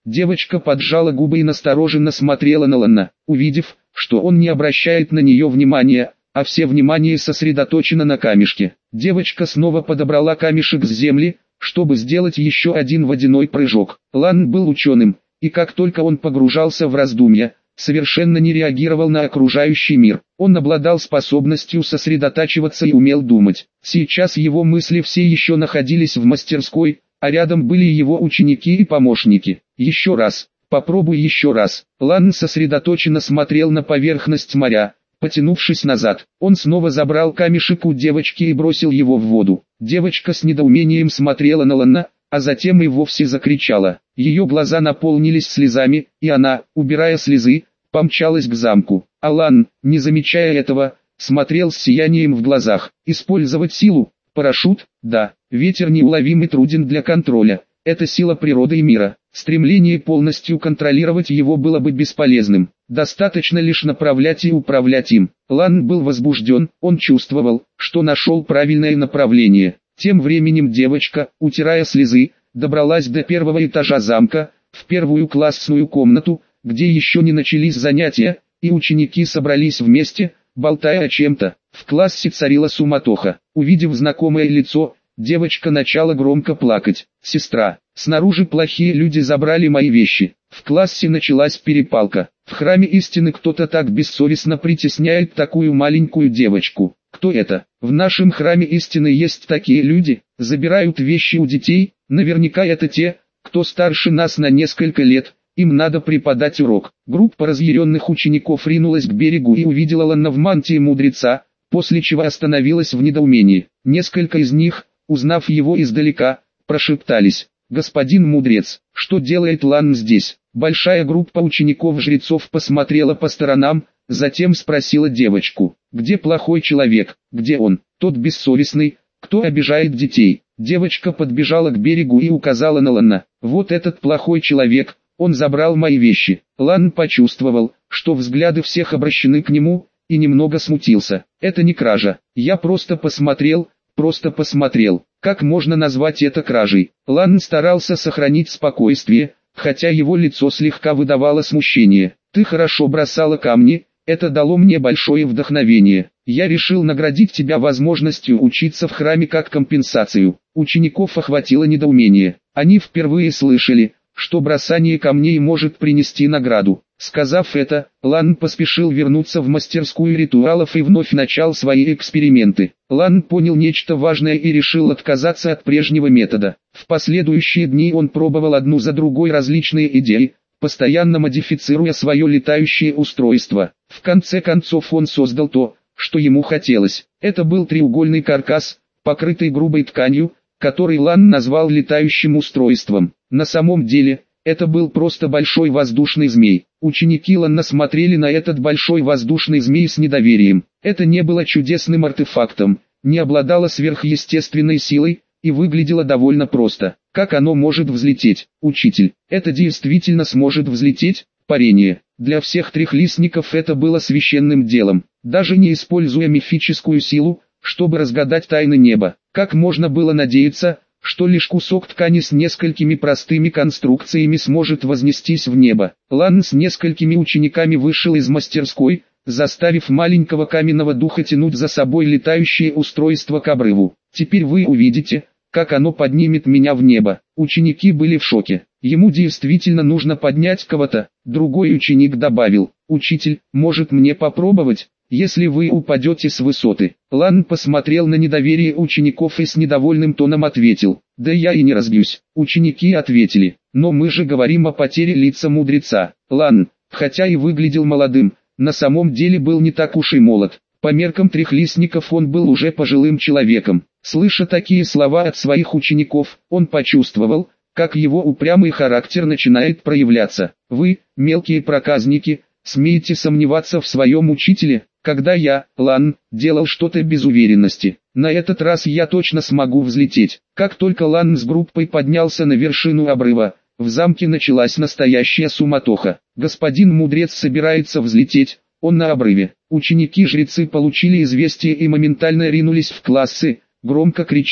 Девочка поджала губы и настороженно смотрела на Лана, увидев, что он не обращает на нее внимания, а все внимание сосредоточено на камешке. Девочка снова подобрала камешек с земли, чтобы сделать еще один водяной прыжок. Лан был ученым, и как только он погружался в раздумья, совершенно не реагировал на окружающий мир. Он обладал способностью сосредотачиваться и умел думать. Сейчас его мысли все еще находились в мастерской, а рядом были его ученики и помощники. Еще раз, попробуй еще раз. Лан сосредоточенно смотрел на поверхность моря. Потянувшись назад, он снова забрал камешек у девочки и бросил его в воду. Девочка с недоумением смотрела на Лана, а затем и вовсе закричала. Ее глаза наполнились слезами, и она, убирая слезы, помчалась к замку. А Лан, не замечая этого, смотрел с сиянием в глазах. Использовать силу, парашют, да, ветер неуловим и труден для контроля. Это сила природы и мира. Стремление полностью контролировать его было бы бесполезным. Достаточно лишь направлять и управлять им. Лан был возбужден, он чувствовал, что нашел правильное направление. Тем временем девочка, утирая слезы, добралась до первого этажа замка, в первую классную комнату, где еще не начались занятия, и ученики собрались вместе, болтая о чем-то. В классе царила суматоха. Увидев знакомое лицо, девочка начала громко плакать. «Сестра, снаружи плохие люди забрали мои вещи». В классе началась перепалка. В храме истины кто-то так бессовестно притесняет такую маленькую девочку. Кто это? В нашем храме истины есть такие люди, забирают вещи у детей, наверняка это те, кто старше нас на несколько лет, им надо преподать урок. Группа разъяренных учеников ринулась к берегу и увидела Лана в мантии мудреца, после чего остановилась в недоумении. Несколько из них, узнав его издалека, прошептались: «Господин мудрец, что делает Лан здесь?» Большая группа учеников-жрецов посмотрела по сторонам, затем спросила девочку: «Где плохой человек? Где он? Тот бессовестный, кто обижает детей?» Девочка подбежала к берегу и указала на Лана. «Вот этот плохой человек, он забрал мои вещи». Лан почувствовал, что взгляды всех обращены к нему, и немного смутился. «Это не кража, я просто посмотрел, просто посмотрел». Как можно назвать это кражей? Лан старался сохранить спокойствие, хотя его лицо слегка выдавало смущение. «Ты хорошо бросала камни, это дало мне большое вдохновение. Я решил наградить тебя возможностью учиться в храме как компенсацию». Учеников охватило недоумение. Они впервые слышали, что бросание камней может принести награду. Сказав это, Лан поспешил вернуться в мастерскую ритуалов и вновь начал свои эксперименты. Лан понял нечто важное и решил отказаться от прежнего метода. В последующие дни он пробовал одну за другой различные идеи, постоянно модифицируя свое летающее устройство. В конце концов он создал то, что ему хотелось. Это был треугольный каркас, покрытый грубой тканью, который Лан назвал летающим устройством. На самом деле, это был просто большой воздушный змей. Ученики Лана смотрели на этот большой воздушный змей с недоверием. Это не было чудесным артефактом, не обладало сверхъестественной силой, и выглядело довольно просто. Как оно может взлететь? Учитель, это действительно сможет взлететь? Парение. Для всех трехлистников это было священным делом. Даже не используя мифическую силу, чтобы разгадать тайны неба. Как можно было надеяться, что лишь кусок ткани с несколькими простыми конструкциями сможет вознестись в небо? Лан с несколькими учениками вышел из мастерской, заставив маленького каменного духа тянуть за собой летающее устройство к обрыву. «Теперь вы увидите, как оно поднимет меня в небо». Ученики были в шоке. Ему действительно нужно поднять кого-то. Другой ученик добавил: «Учитель, может мне попробовать, если вы упадете с высоты?» Лан посмотрел на недоверие учеников и с недовольным тоном ответил: «Да я и не разбьюсь». Ученики ответили: «Но мы же говорим о потере лица мудреца». Лан, хотя и выглядел молодым, на самом деле был не так уж и молод. По меркам трехлистников он был уже пожилым человеком. Слыша такие слова от своих учеников, он почувствовал, как его упрямый характер начинает проявляться. «Вы, мелкие проказники, смеете сомневаться в своем учителе, когда я, Лан, делал что-то без уверенности. На этот раз я точно смогу взлететь». Как только Лан с группой поднялся на вершину обрыва, в замке началась настоящая суматоха. Господин мудрец собирается взлететь, он на обрыве. Ученики-жрецы получили известие и моментально ринулись в классы, громко крича: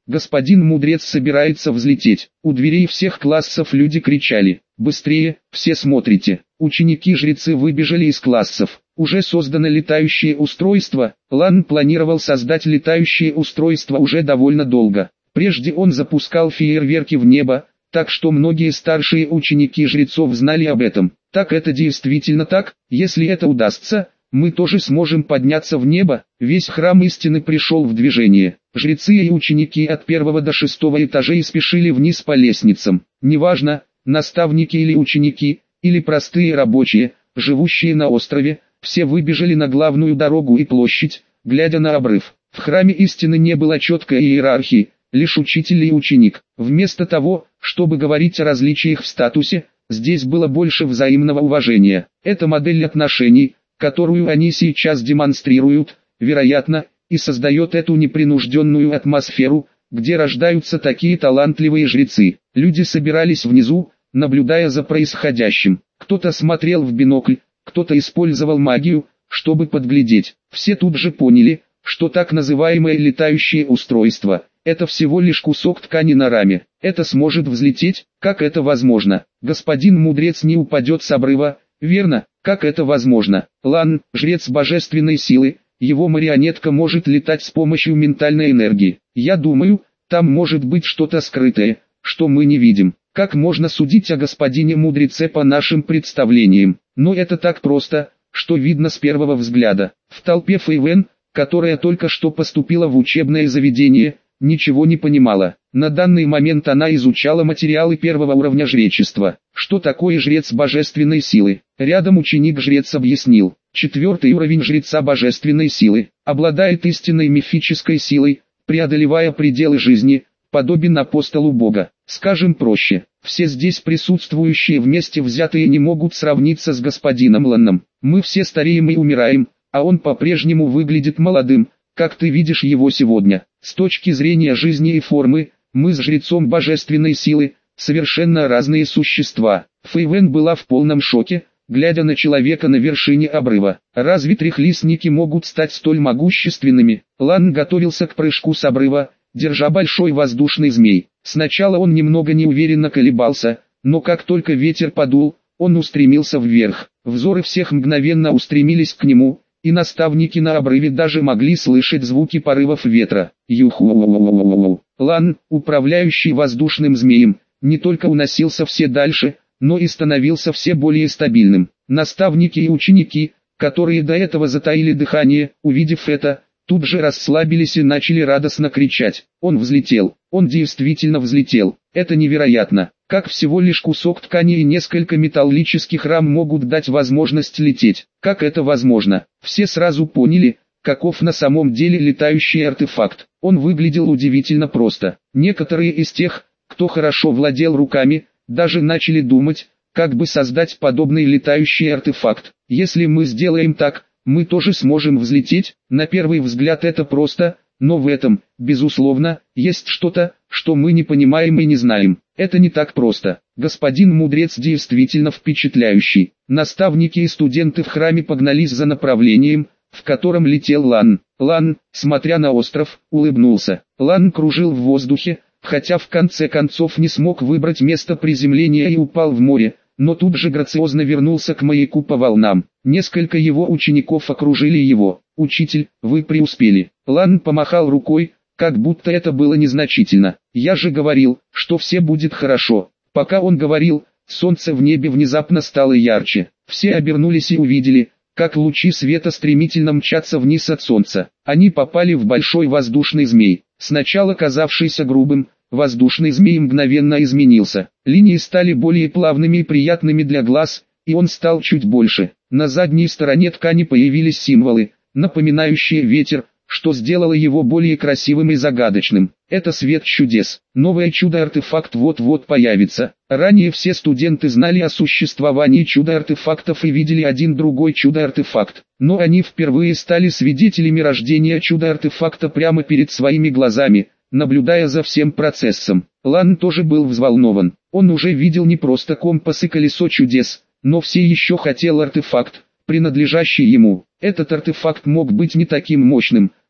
господин мудрец собирается взлететь. У дверей всех классов люди кричали: «Быстрее, все смотрите!» Ученики-жрецы выбежали из классов. Уже создано летающее устройство. Лан планировал создать летающее устройство уже довольно долго. Прежде он запускал фейерверки в небо, так что многие старшие ученики жрецов знали об этом. Так это действительно так, если это удастся, мы тоже сможем подняться в небо. Весь храм истины пришел в движение. Жрецы и ученики от первого до шестого этажей спешили вниз по лестницам. Неважно, наставники или ученики, или простые рабочие, живущие на острове, все выбежали на главную дорогу и площадь, глядя на обрыв. В храме истины не было четкой иерархии, лишь учитель и ученик. Вместо того, чтобы говорить о различиях в статусе, здесь было больше взаимного уважения. Эта модель отношений, которую они сейчас демонстрируют, вероятно, и создает эту непринужденную атмосферу, где рождаются такие талантливые жрецы. Люди собирались внизу, наблюдая за происходящим. Кто-то смотрел в бинокль, кто-то использовал магию, чтобы подглядеть. Все тут же поняли, что так называемое летающее устройство – это всего лишь кусок ткани на раме. Это сможет взлететь? Как это возможно? Господин мудрец не упадет с обрыва, верно? Как это возможно? Лан, жрец божественной силы, его марионетка может летать с помощью ментальной энергии. Я думаю, там может быть что-то скрытое, что мы не видим. Как можно судить о господине мудреце по нашим представлениям? Но это так просто, что видно с первого взгляда. В толпе Фейвен, которая только что поступила в учебное заведение, ничего не понимала. На данный момент она изучала материалы первого уровня жречества. Что такое жрец божественной силы? Рядом ученик-жрец объяснил. Четвертый уровень жреца божественной силы обладает истинной мифической силой, преодолевая пределы жизни, подобен апостолу Бога. Скажем проще, все здесь присутствующие вместе взятые не могут сравниться с господином Ланном. Мы все стареем и умираем, а он по-прежнему выглядит молодым, как ты видишь его сегодня. С точки зрения жизни и формы, мы с жрецом божественной силы совершенно разные существа. Фейвен была в полном шоке, глядя на человека на вершине обрыва. Разве трехлистники могут стать столь могущественными? Лан готовился к прыжку с обрыва, держа большой воздушный змей. Сначала он немного неуверенно колебался, но как только ветер подул, он устремился вверх. Взоры всех мгновенно устремились к нему, и наставники на обрыве даже могли слышать звуки порывов ветра. Юху. Лан, управляющий воздушным змеем, не только уносился все дальше, но и становился все более стабильным. Наставники и ученики, которые до этого затаили дыхание, увидев это, тут же расслабились и начали радостно кричать. Он взлетел, он действительно взлетел. Это невероятно, как всего лишь кусок ткани и несколько металлических рам могут дать возможность лететь. Как это возможно? Все сразу поняли, каков на самом деле летающий артефакт. Он выглядел удивительно просто. Некоторые из тех, кто хорошо владел руками, даже начали думать, как бы создать подобный летающий артефакт. Если мы сделаем так, мы тоже сможем взлететь. На первый взгляд это просто, но в этом, безусловно, есть что-то, что мы не понимаем и не знаем. Это не так просто. Господин мудрец действительно впечатляющий. Наставники и студенты в храме погнались за направлением, в котором летел Лан. Лан, смотря на остров, улыбнулся. Лан кружил в воздухе, хотя в конце концов не смог выбрать место приземления и упал в море, но тут же грациозно вернулся к маяку по волнам. Несколько его учеников окружили его. «Учитель, вы преуспели». Лан помахал рукой, как будто это было незначительно. «Я же говорил, что все будет хорошо». Пока он говорил, солнце в небе внезапно стало ярче. Все обернулись и увидели, как лучи света стремительно мчатся вниз от солнца. Они попали в большой воздушный змей. Сначала казавшийся грубым, воздушный змей мгновенно изменился. Линии стали более плавными и приятными для глаз, и он стал чуть больше. На задней стороне ткани появились символы, напоминающие ветер, что сделало его более красивым и загадочным. Это свет чудес. Новое чудо-артефакт вот-вот появится. Ранее все студенты знали о существовании чудо-артефактов и видели один другой чудо-артефакт. Но они впервые стали свидетелями рождения чудо-артефакта прямо перед своими глазами, наблюдая за всем процессом. Лан тоже был взволнован. Он уже видел не просто компас и колесо чудес, но все еще хотел артефакт, принадлежащий ему. Этот артефакт мог быть не таким мощным,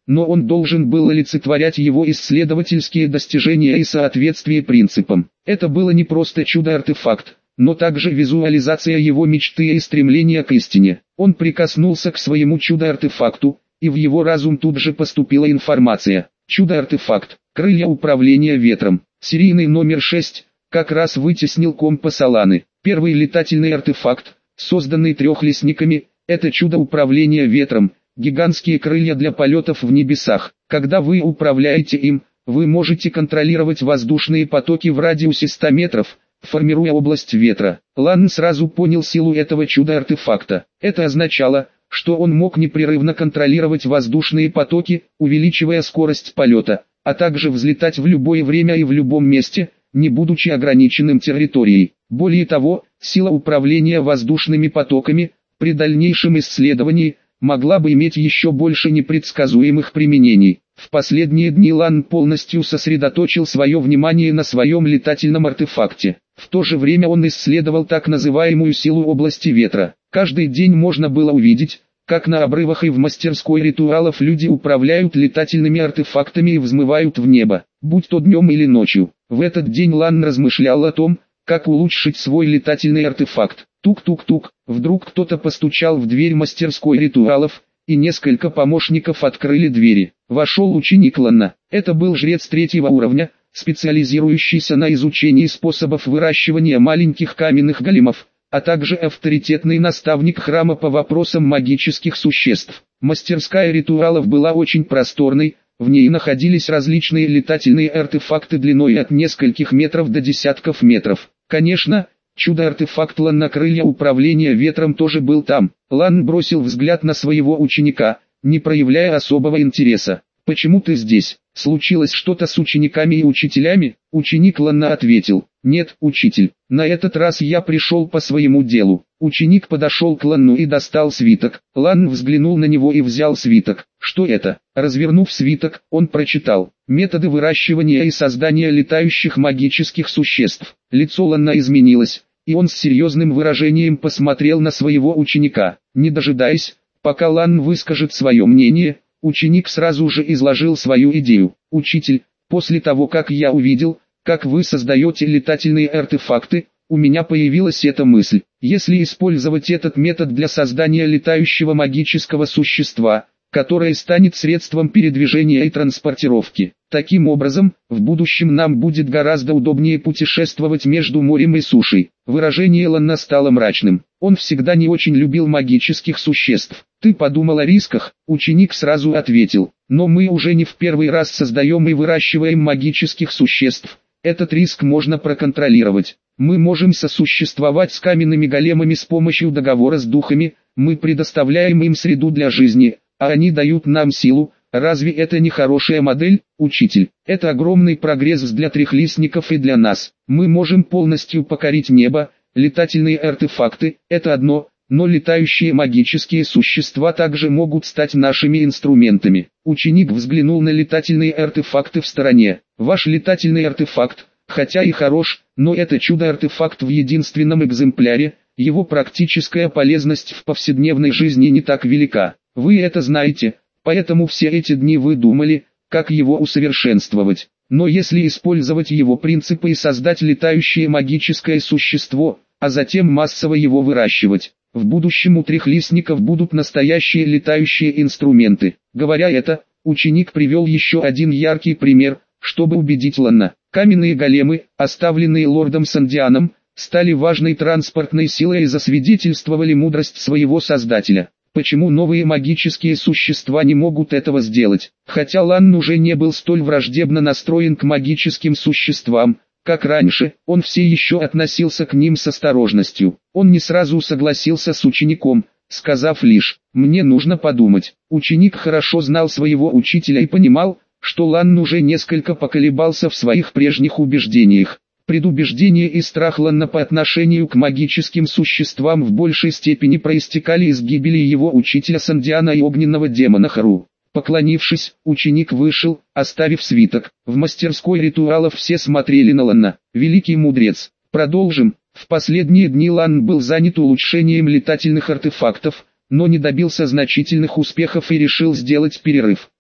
но он должен был олицетворять его исследовательские достижения и соответствие принципам. Это было не просто чудо-артефакт, но также визуализация его мечты и стремления к истине. Он прикоснулся к своему чудо-артефакту, и в его разум тут же поступила информация. Чудо-артефакт, крылья управления ветром, серийный номер шесть, как раз вытеснил компас Аланы. Первый летательный артефакт, созданный трехлесниками, это чудо управления ветром, гигантские крылья для полетов в небесах. Когда вы управляете им, вы можете контролировать воздушные потоки в радиусе ста метров, формируя область ветра. Лан сразу понял силу этого чудо-артефакта. Это означало, что он мог непрерывно контролировать воздушные потоки, увеличивая скорость полета, а также взлетать в любое время и в любом месте, не будучи ограниченным территорией. Более того, сила управления воздушными потоками, при дальнейшем исследовании, могла бы иметь еще больше непредсказуемых применений. В последние дни Лан полностью сосредоточил свое внимание на своем летательном артефакте. В то же время он исследовал так называемую силу области ветра. Каждый день можно было увидеть, как на обрывах и в мастерской ритуалов люди управляют летательными артефактами и взмывают в небо, будь то днем или ночью. В этот день Лан размышлял о том, как улучшить свой летательный артефакт. Тук-тук-тук, вдруг кто-то постучал в дверь мастерской ритуалов, и несколько помощников открыли двери. Вошел ученик Лана. Это был жрец третьего уровня, специализирующийся на изучении способов выращивания маленьких каменных големов, а также авторитетный наставник храма по вопросам магических существ. Мастерская ритуалов была очень просторной, в ней находились различные летательные артефакты длиной от нескольких метров до десятков метров. Конечно, чудо-артефакт Лан на крылья управления ветром тоже был там. Лан бросил взгляд на своего ученика, не проявляя особого интереса. «Почему ты здесь? Случилось что-то с учениками и учителями?» Ученик Лана ответил: «Нет, учитель, на этот раз я пришел по своему делу». Ученик подошел к Лану и достал свиток. Лан взглянул на него и взял свиток. Что это? Развернув свиток, он прочитал: «Методы выращивания и создания летающих магических существ». Лицо Лана изменилось, и он с серьезным выражением посмотрел на своего ученика. Не дожидаясь, пока Лан выскажет свое мнение, ученик сразу же изложил свою идею. «Учитель, после того как я увидел, как вы создаете летательные артефакты, у меня появилась эта мысль. Если использовать этот метод для создания летающего магического существа, которое станет средством передвижения и транспортировки, таким образом, в будущем нам будет гораздо удобнее путешествовать между морем и сушей». Выражение Лана стало мрачным. Он всегда не очень любил магических существ. «Ты подумал о рисках?» Ученик сразу ответил: «Но мы уже не в первый раз создаем и выращиваем магических существ. Этот риск можно проконтролировать. Мы можем сосуществовать с каменными големами с помощью договора с духами, мы предоставляем им среду для жизни, а они дают нам силу. Разве это не хорошая модель, учитель? Это огромный прогресс для трехлистников и для нас. Мы можем полностью покорить небо. Летательные артефакты – это одно, но летающие магические существа также могут стать нашими инструментами». Ученик взглянул на летательные артефакты в стороне. «Ваш летательный артефакт, хотя и хорош, но это чудо-артефакт в единственном экземпляре, его практическая полезность в повседневной жизни не так велика. Вы это знаете, поэтому все эти дни вы думали, как его усовершенствовать. Но если использовать его принципы и создать летающее магическое существо, а затем массово его выращивать, в будущем у трехлистников будут настоящие летающие инструменты». Говоря это, ученик привел еще один яркий пример, чтобы убедить Лана. Каменные големы, оставленные лордом Сандианом, стали важной транспортной силой и засвидетельствовали мудрость своего создателя. Почему новые магические существа не могут этого сделать? Хотя Лан уже не был столь враждебно настроен к магическим существам, как раньше, он все еще относился к ним с осторожностью. Он не сразу согласился с учеником, сказав лишь: «Мне нужно подумать». Ученик хорошо знал своего учителя и понимал, что Лан уже несколько поколебался в своих прежних убеждениях. Предубеждение и страх Лана по отношению к магическим существам в большей степени проистекали из гибели его учителя Сандиана и огненного демона Хару. Поклонившись, ученик вышел, оставив свиток. В мастерской ритуалов все смотрели на Лана. «Великий мудрец, продолжим». В последние дни Лан был занят улучшением летательных артефактов, но не добился значительных успехов и решил сделать перерыв.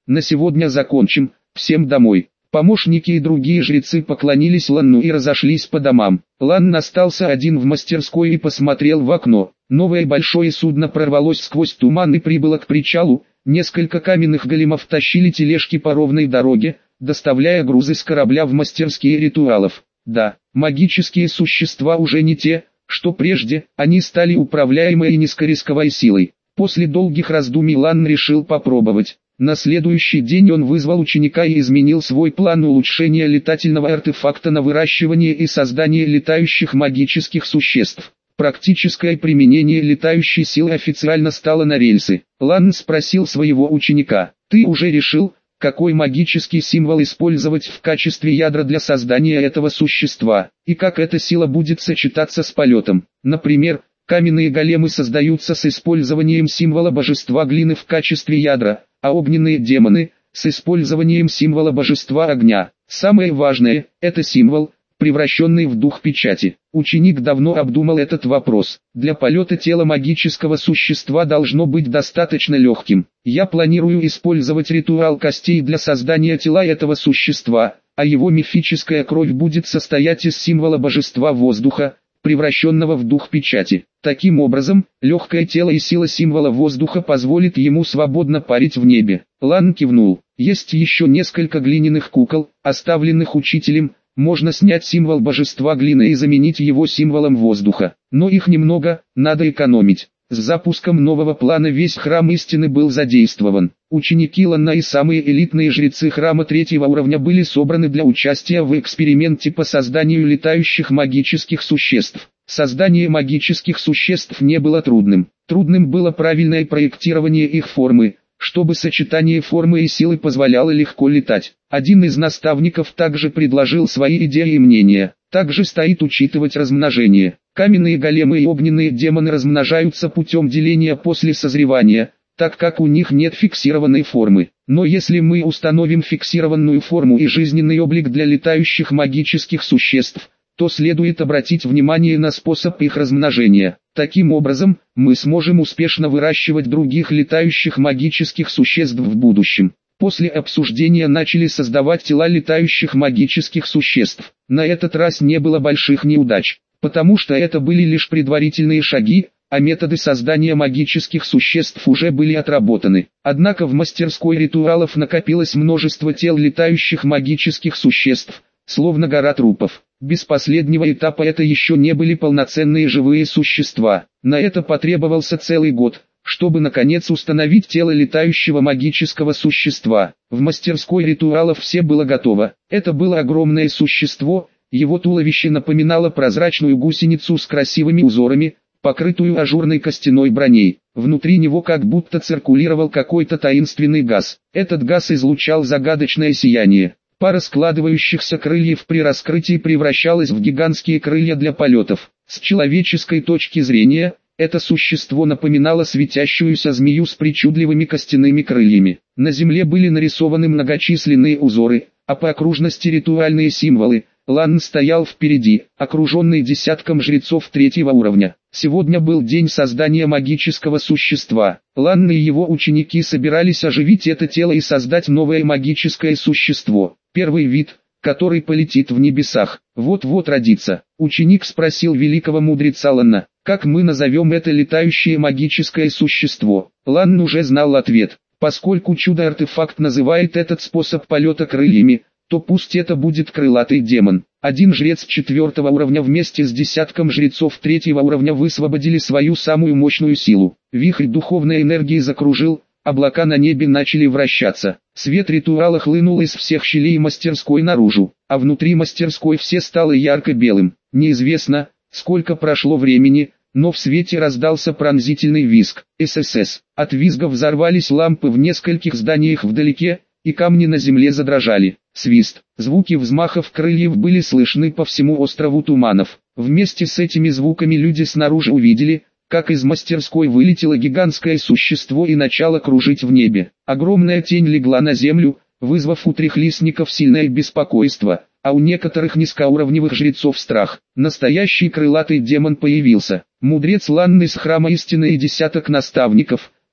на сегодня закончим, всем домой». Помощники и другие жрецы поклонились Ланну и разошлись по домам. Ланн остался один в мастерской и посмотрел в окно. Новое большое судно прорвалось сквозь туман и прибыло к причалу. Несколько каменных големов тащили тележки по ровной дороге, доставляя грузы с корабля в мастерские ритуалов. Да, магические существа уже не те, что прежде, они стали управляемой и низкорисковой силой. После долгих раздумий Ланн решил попробовать. На следующий день он вызвал ученика и изменил свой план улучшения летательного артефакта на выращивание и создание летающих магических существ. Практическое применение летающей силы официально стало на рельсы. Ланн спросил своего ученика: «Ты уже решил, какой магический символ использовать в качестве ядра для создания этого существа, и как эта сила будет сочетаться с полетом? Например, каменные големы создаются с использованием символа божества глины в качестве ядра, а огненные демоны – с использованием символа божества огня. Самое важное – это символ, превращенный в дух печати». Ученик давно обдумал этот вопрос. Для полета тела магического существа должно быть достаточно легким. Я планирую использовать ритуал костей для создания тела этого существа, а его мифическая кровь будет состоять из символа божества воздуха, превращенного в дух печати. Таким образом, легкое тело и сила символа воздуха позволит ему свободно парить в небе. Ланн кивнул. Есть еще несколько глиняных кукол, оставленных учителем. Можно снять символ божества глины и заменить его символом воздуха. Но их немного, надо экономить. С запуском нового плана весь храм истины был задействован. Ученики Ланна и самые элитные жрецы храма третьего уровня были собраны для участия в эксперименте по созданию летающих магических существ. Создание магических существ не было трудным. Трудным было правильное проектирование их формы, чтобы сочетание формы и силы позволяло легко летать. Один из наставников также предложил свои идеи и мнения. Также стоит учитывать размножение. Каменные големы и огненные демоны размножаются путем деления после созревания, так как у них нет фиксированной формы. Но если мы установим фиксированную форму и жизненный облик для летающих магических существ, то следует обратить внимание на способ их размножения. Таким образом, мы сможем успешно выращивать других летающих магических существ в будущем. После обсуждения начали создавать тела летающих магических существ. На этот раз не было больших неудач, потому что это были лишь предварительные шаги, а методы создания магических существ уже были отработаны. Однако в мастерской ритуалов накопилось множество тел летающих магических существ, словно гора трупов. Без последнего этапа это еще не были полноценные живые существа. На это потребовался целый год, чтобы наконец установить тело летающего магического существа. В мастерской ритуалов все было готово. Это было огромное существо, его туловище напоминало прозрачную гусеницу с красивыми узорами, покрытую ажурной костяной броней. Внутри него как будто циркулировал какой-то таинственный газ. Этот газ излучал загадочное сияние. Пара складывающихся крыльев при раскрытии превращалась в гигантские крылья для полетов. С человеческой точки зрения, это существо напоминало светящуюся змею с причудливыми костяными крыльями. На земле были нарисованы многочисленные узоры, а по окружности ритуальные символы. Ланн стоял впереди, окруженный десятком жрецов третьего уровня. Сегодня был день создания магического существа. Ланн и его ученики собирались оживить это тело и создать новое магическое существо. Первый вид, который полетит в небесах, вот-вот родится. Ученик спросил великого мудреца Ланна: «Как мы назовем это летающее магическое существо?» Ланн уже знал ответ. Поскольку чудо-артефакт называет этот способ полета крыльями, то пусть это будет крылатый демон. Один жрец четвертого уровня вместе с десятком жрецов третьего уровня высвободили свою самую мощную силу. Вихрь духовной энергии закружил, облака на небе начали вращаться. Свет ритуала хлынул из всех щелей мастерской наружу, а внутри мастерской все стало ярко-белым. Неизвестно, сколько прошло времени, но в свете раздался пронзительный визг. ССС. От визга взорвались лампы в нескольких зданиях вдалеке, и камни на земле задрожали. Свист. Звуки взмахов крыльев были слышны по всему острову Туманов. Вместе с этими звуками люди снаружи увидели, как из мастерской вылетело гигантское существо и начало кружить в небе. Огромная тень легла на землю, вызвав у трехлистников сильное беспокойство, а у некоторых низкоуровневых жрецов страх. Настоящий крылатый демон появился. Мудрец Ланн из храма истины и десяток наставников,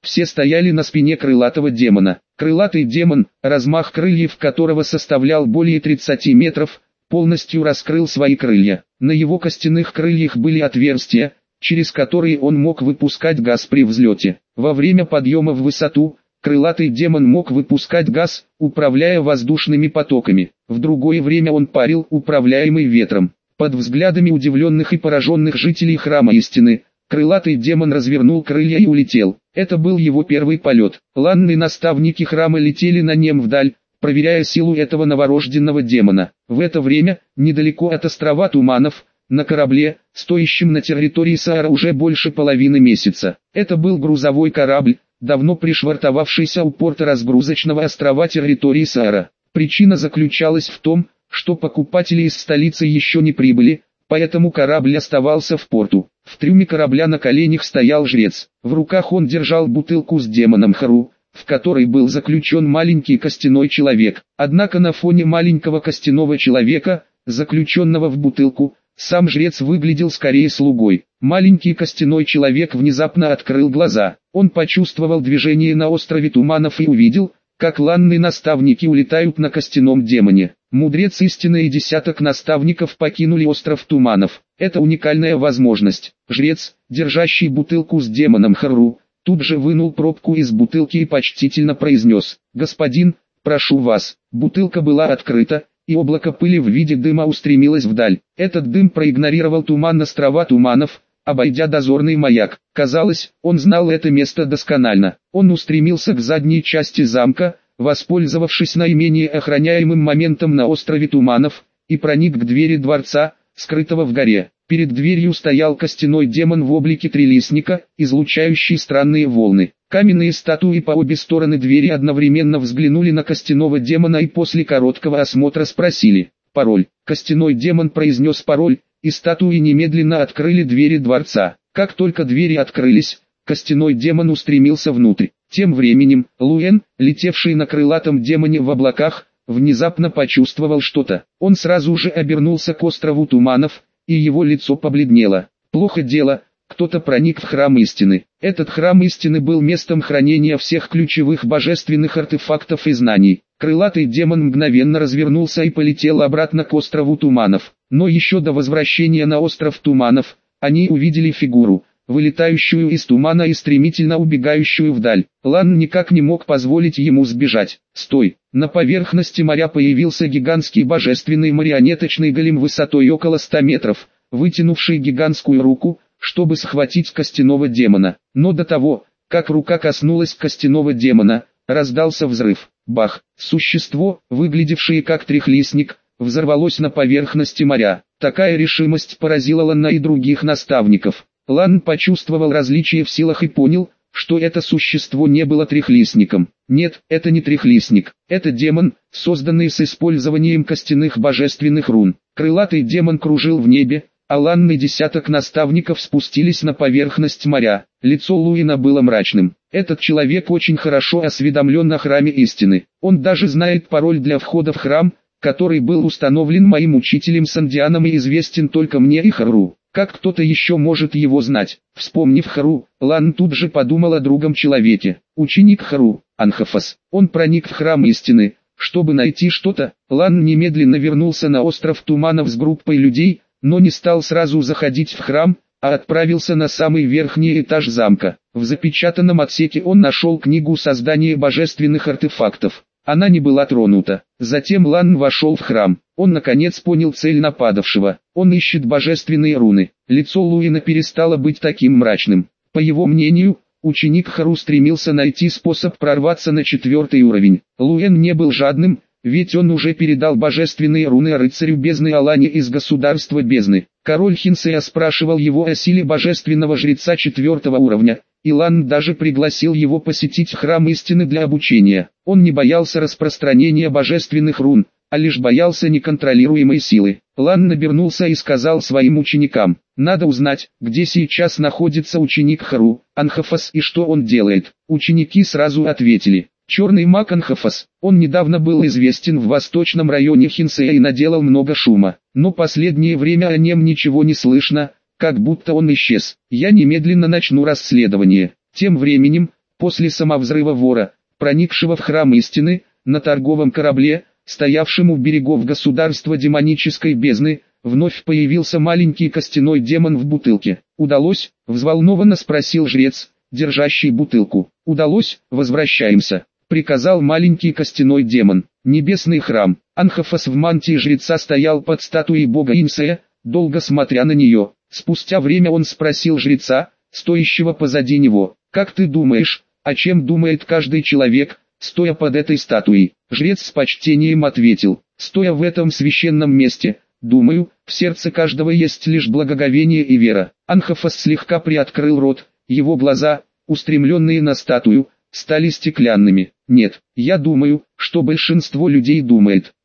Все стояли на спине крылатого демона. Крылатый демон, размах крыльев которого составлял более тридцати метров, полностью раскрыл свои крылья. На его костяных крыльях были отверстия, через которые он мог выпускать газ при взлете. Во время подъема в высоту, крылатый демон мог выпускать газ, управляя воздушными потоками. В другое время он парил, управляемый ветром. Под взглядами удивленных и пораженных жителей Храма Истины, крылатый демон развернул крылья и улетел. Это был его первый полет. Ланны наставники храма летели на нем вдаль, проверяя силу этого новорожденного демона. В это время, недалеко от острова Туманов, на корабле, стоящем на территории Саара уже больше половины месяца. Это был грузовой корабль, давно пришвартовавшийся у порта разгрузочного острова территории Саара. Причина заключалась в том, что покупатели из столицы еще не прибыли, поэтому корабль оставался в порту. В трюме корабля на коленях стоял жрец. В руках он держал бутылку с демоном Хару, в которой был заключен маленький костяной человек. Однако на фоне маленького костяного человека, заключенного в бутылку, сам жрец выглядел скорее слугой. Маленький костяной человек внезапно открыл глаза. Он почувствовал движение на острове Туманов и увидел, как ланные наставники улетают на костяном демоне. Мудрец истины и десяток наставников покинули остров Туманов. Это уникальная возможность. Жрец, держащий бутылку с демоном Хару, тут же вынул пробку из бутылки и почтительно произнес: «Господин, прошу вас». Бутылка была открыта, и облако пыли в виде дыма устремилось вдаль. Этот дым проигнорировал туман острова Туманов, обойдя дозорный маяк. Казалось, он знал это место досконально. Он устремился к задней части замка, воспользовавшись наименее охраняемым моментом на острове Туманов, и проник к двери дворца, скрытого в горе. Перед дверью стоял костяной демон в облике трилистника, излучающий странные волны. Каменные статуи по обе стороны двери одновременно взглянули на костяного демона и после короткого осмотра спросили пароль. Костяной демон произнес пароль, и статуи немедленно открыли двери дворца. Как только двери открылись, костяной демон устремился внутрь. Тем временем, Луэн, летевший на крылатом демоне в облаках, внезапно почувствовал что-то. Он сразу же обернулся к острову Туманов, и его лицо побледнело. Плохо дело, кто-то проник в храм истины. Этот храм истины был местом хранения всех ключевых божественных артефактов и знаний. Крылатый демон мгновенно развернулся и полетел обратно к острову Туманов. Но еще до возвращения на остров Туманов, они увидели фигуру, вылетающую из тумана и стремительно убегающую вдаль. Лан никак не мог позволить ему сбежать. «Стой!» На поверхности моря появился гигантский божественный марионеточный голем высотой около ста метров, вытянувший гигантскую руку, чтобы схватить костяного демона. Но до того, как рука коснулась костяного демона, раздался взрыв. Бах! Существо, выглядевшее как трехлистник, взорвалось на поверхности моря. Такая решимость поразила Лана и других наставников. Лан почувствовал различие в силах и понял, что это существо не было трехлистником. Нет, это не трехлистник, это демон, созданный с использованием костяных божественных рун. Крылатый демон кружил в небе, а Лан и десяток наставников спустились на поверхность моря. Лицо Луина было мрачным. Этот человек очень хорошо осведомлен о храме истины. Он даже знает пароль для входа в храм, который был установлен моим учителем Сандианом и известен только мне и Хару. Как кто-то еще может его знать? Вспомнив Хару, Лан тут же подумал о другом человеке. Ученик Хару, Анхафас. Он проник в храм истины, чтобы найти что-то. Лан немедленно вернулся на остров Туманов с группой людей, но не стал сразу заходить в храм, а отправился на самый верхний этаж замка. В запечатанном отсеке он нашел книгу создания божественных артефактов. Она не была тронута. Затем Лан вошел в храм. Он наконец понял цель нападавшего. Он ищет божественные руны. Лицо Луина перестало быть таким мрачным. По его мнению, ученик Хару стремился найти способ прорваться на четвертый уровень. Луэн не был жадным, ведь он уже передал божественные руны рыцарю бездны Алане из государства бездны. Король Хинсея спрашивал его о силе божественного жреца четвертого уровня, и Лан даже пригласил его посетить храм истины для обучения. Он не боялся распространения божественных рун, а лишь боялся неконтролируемой силы. Лан набернулся и сказал своим ученикам: «Надо узнать, где сейчас находится ученик Хару, Анхафас, и что он делает». Ученики сразу ответили: «Черный маг Анхафас, он недавно был известен в восточном районе Хинсея и наделал много шума, но последнее время о нем ничего не слышно, как будто он исчез. Я немедленно начну расследование». Тем временем, После самовзрыва вора, проникшего в храм истины, на торговом корабле, стоявшем у берегов государства демонической бездны, вновь появился маленький костяной демон в бутылке. «Удалось?» – взволнованно спросил жрец, держащий бутылку. «Удалось, возвращаемся», – приказал маленький костяной демон. Небесный храм. Анхофос в мантии жреца стоял под статуей бога Инсея, долго смотря на нее. Спустя время он спросил жреца, стоящего позади него: «Как ты думаешь, о чем думает каждый человек, стоя под этой статуей?» Жрец с почтением ответил: «Стоя в этом священном месте, думаю, в сердце каждого есть лишь благоговение и вера». Анхофос слегка приоткрыл рот, его глаза, устремленные на статую, стали стеклянными. «Нет, я думаю, что большинство людей думает.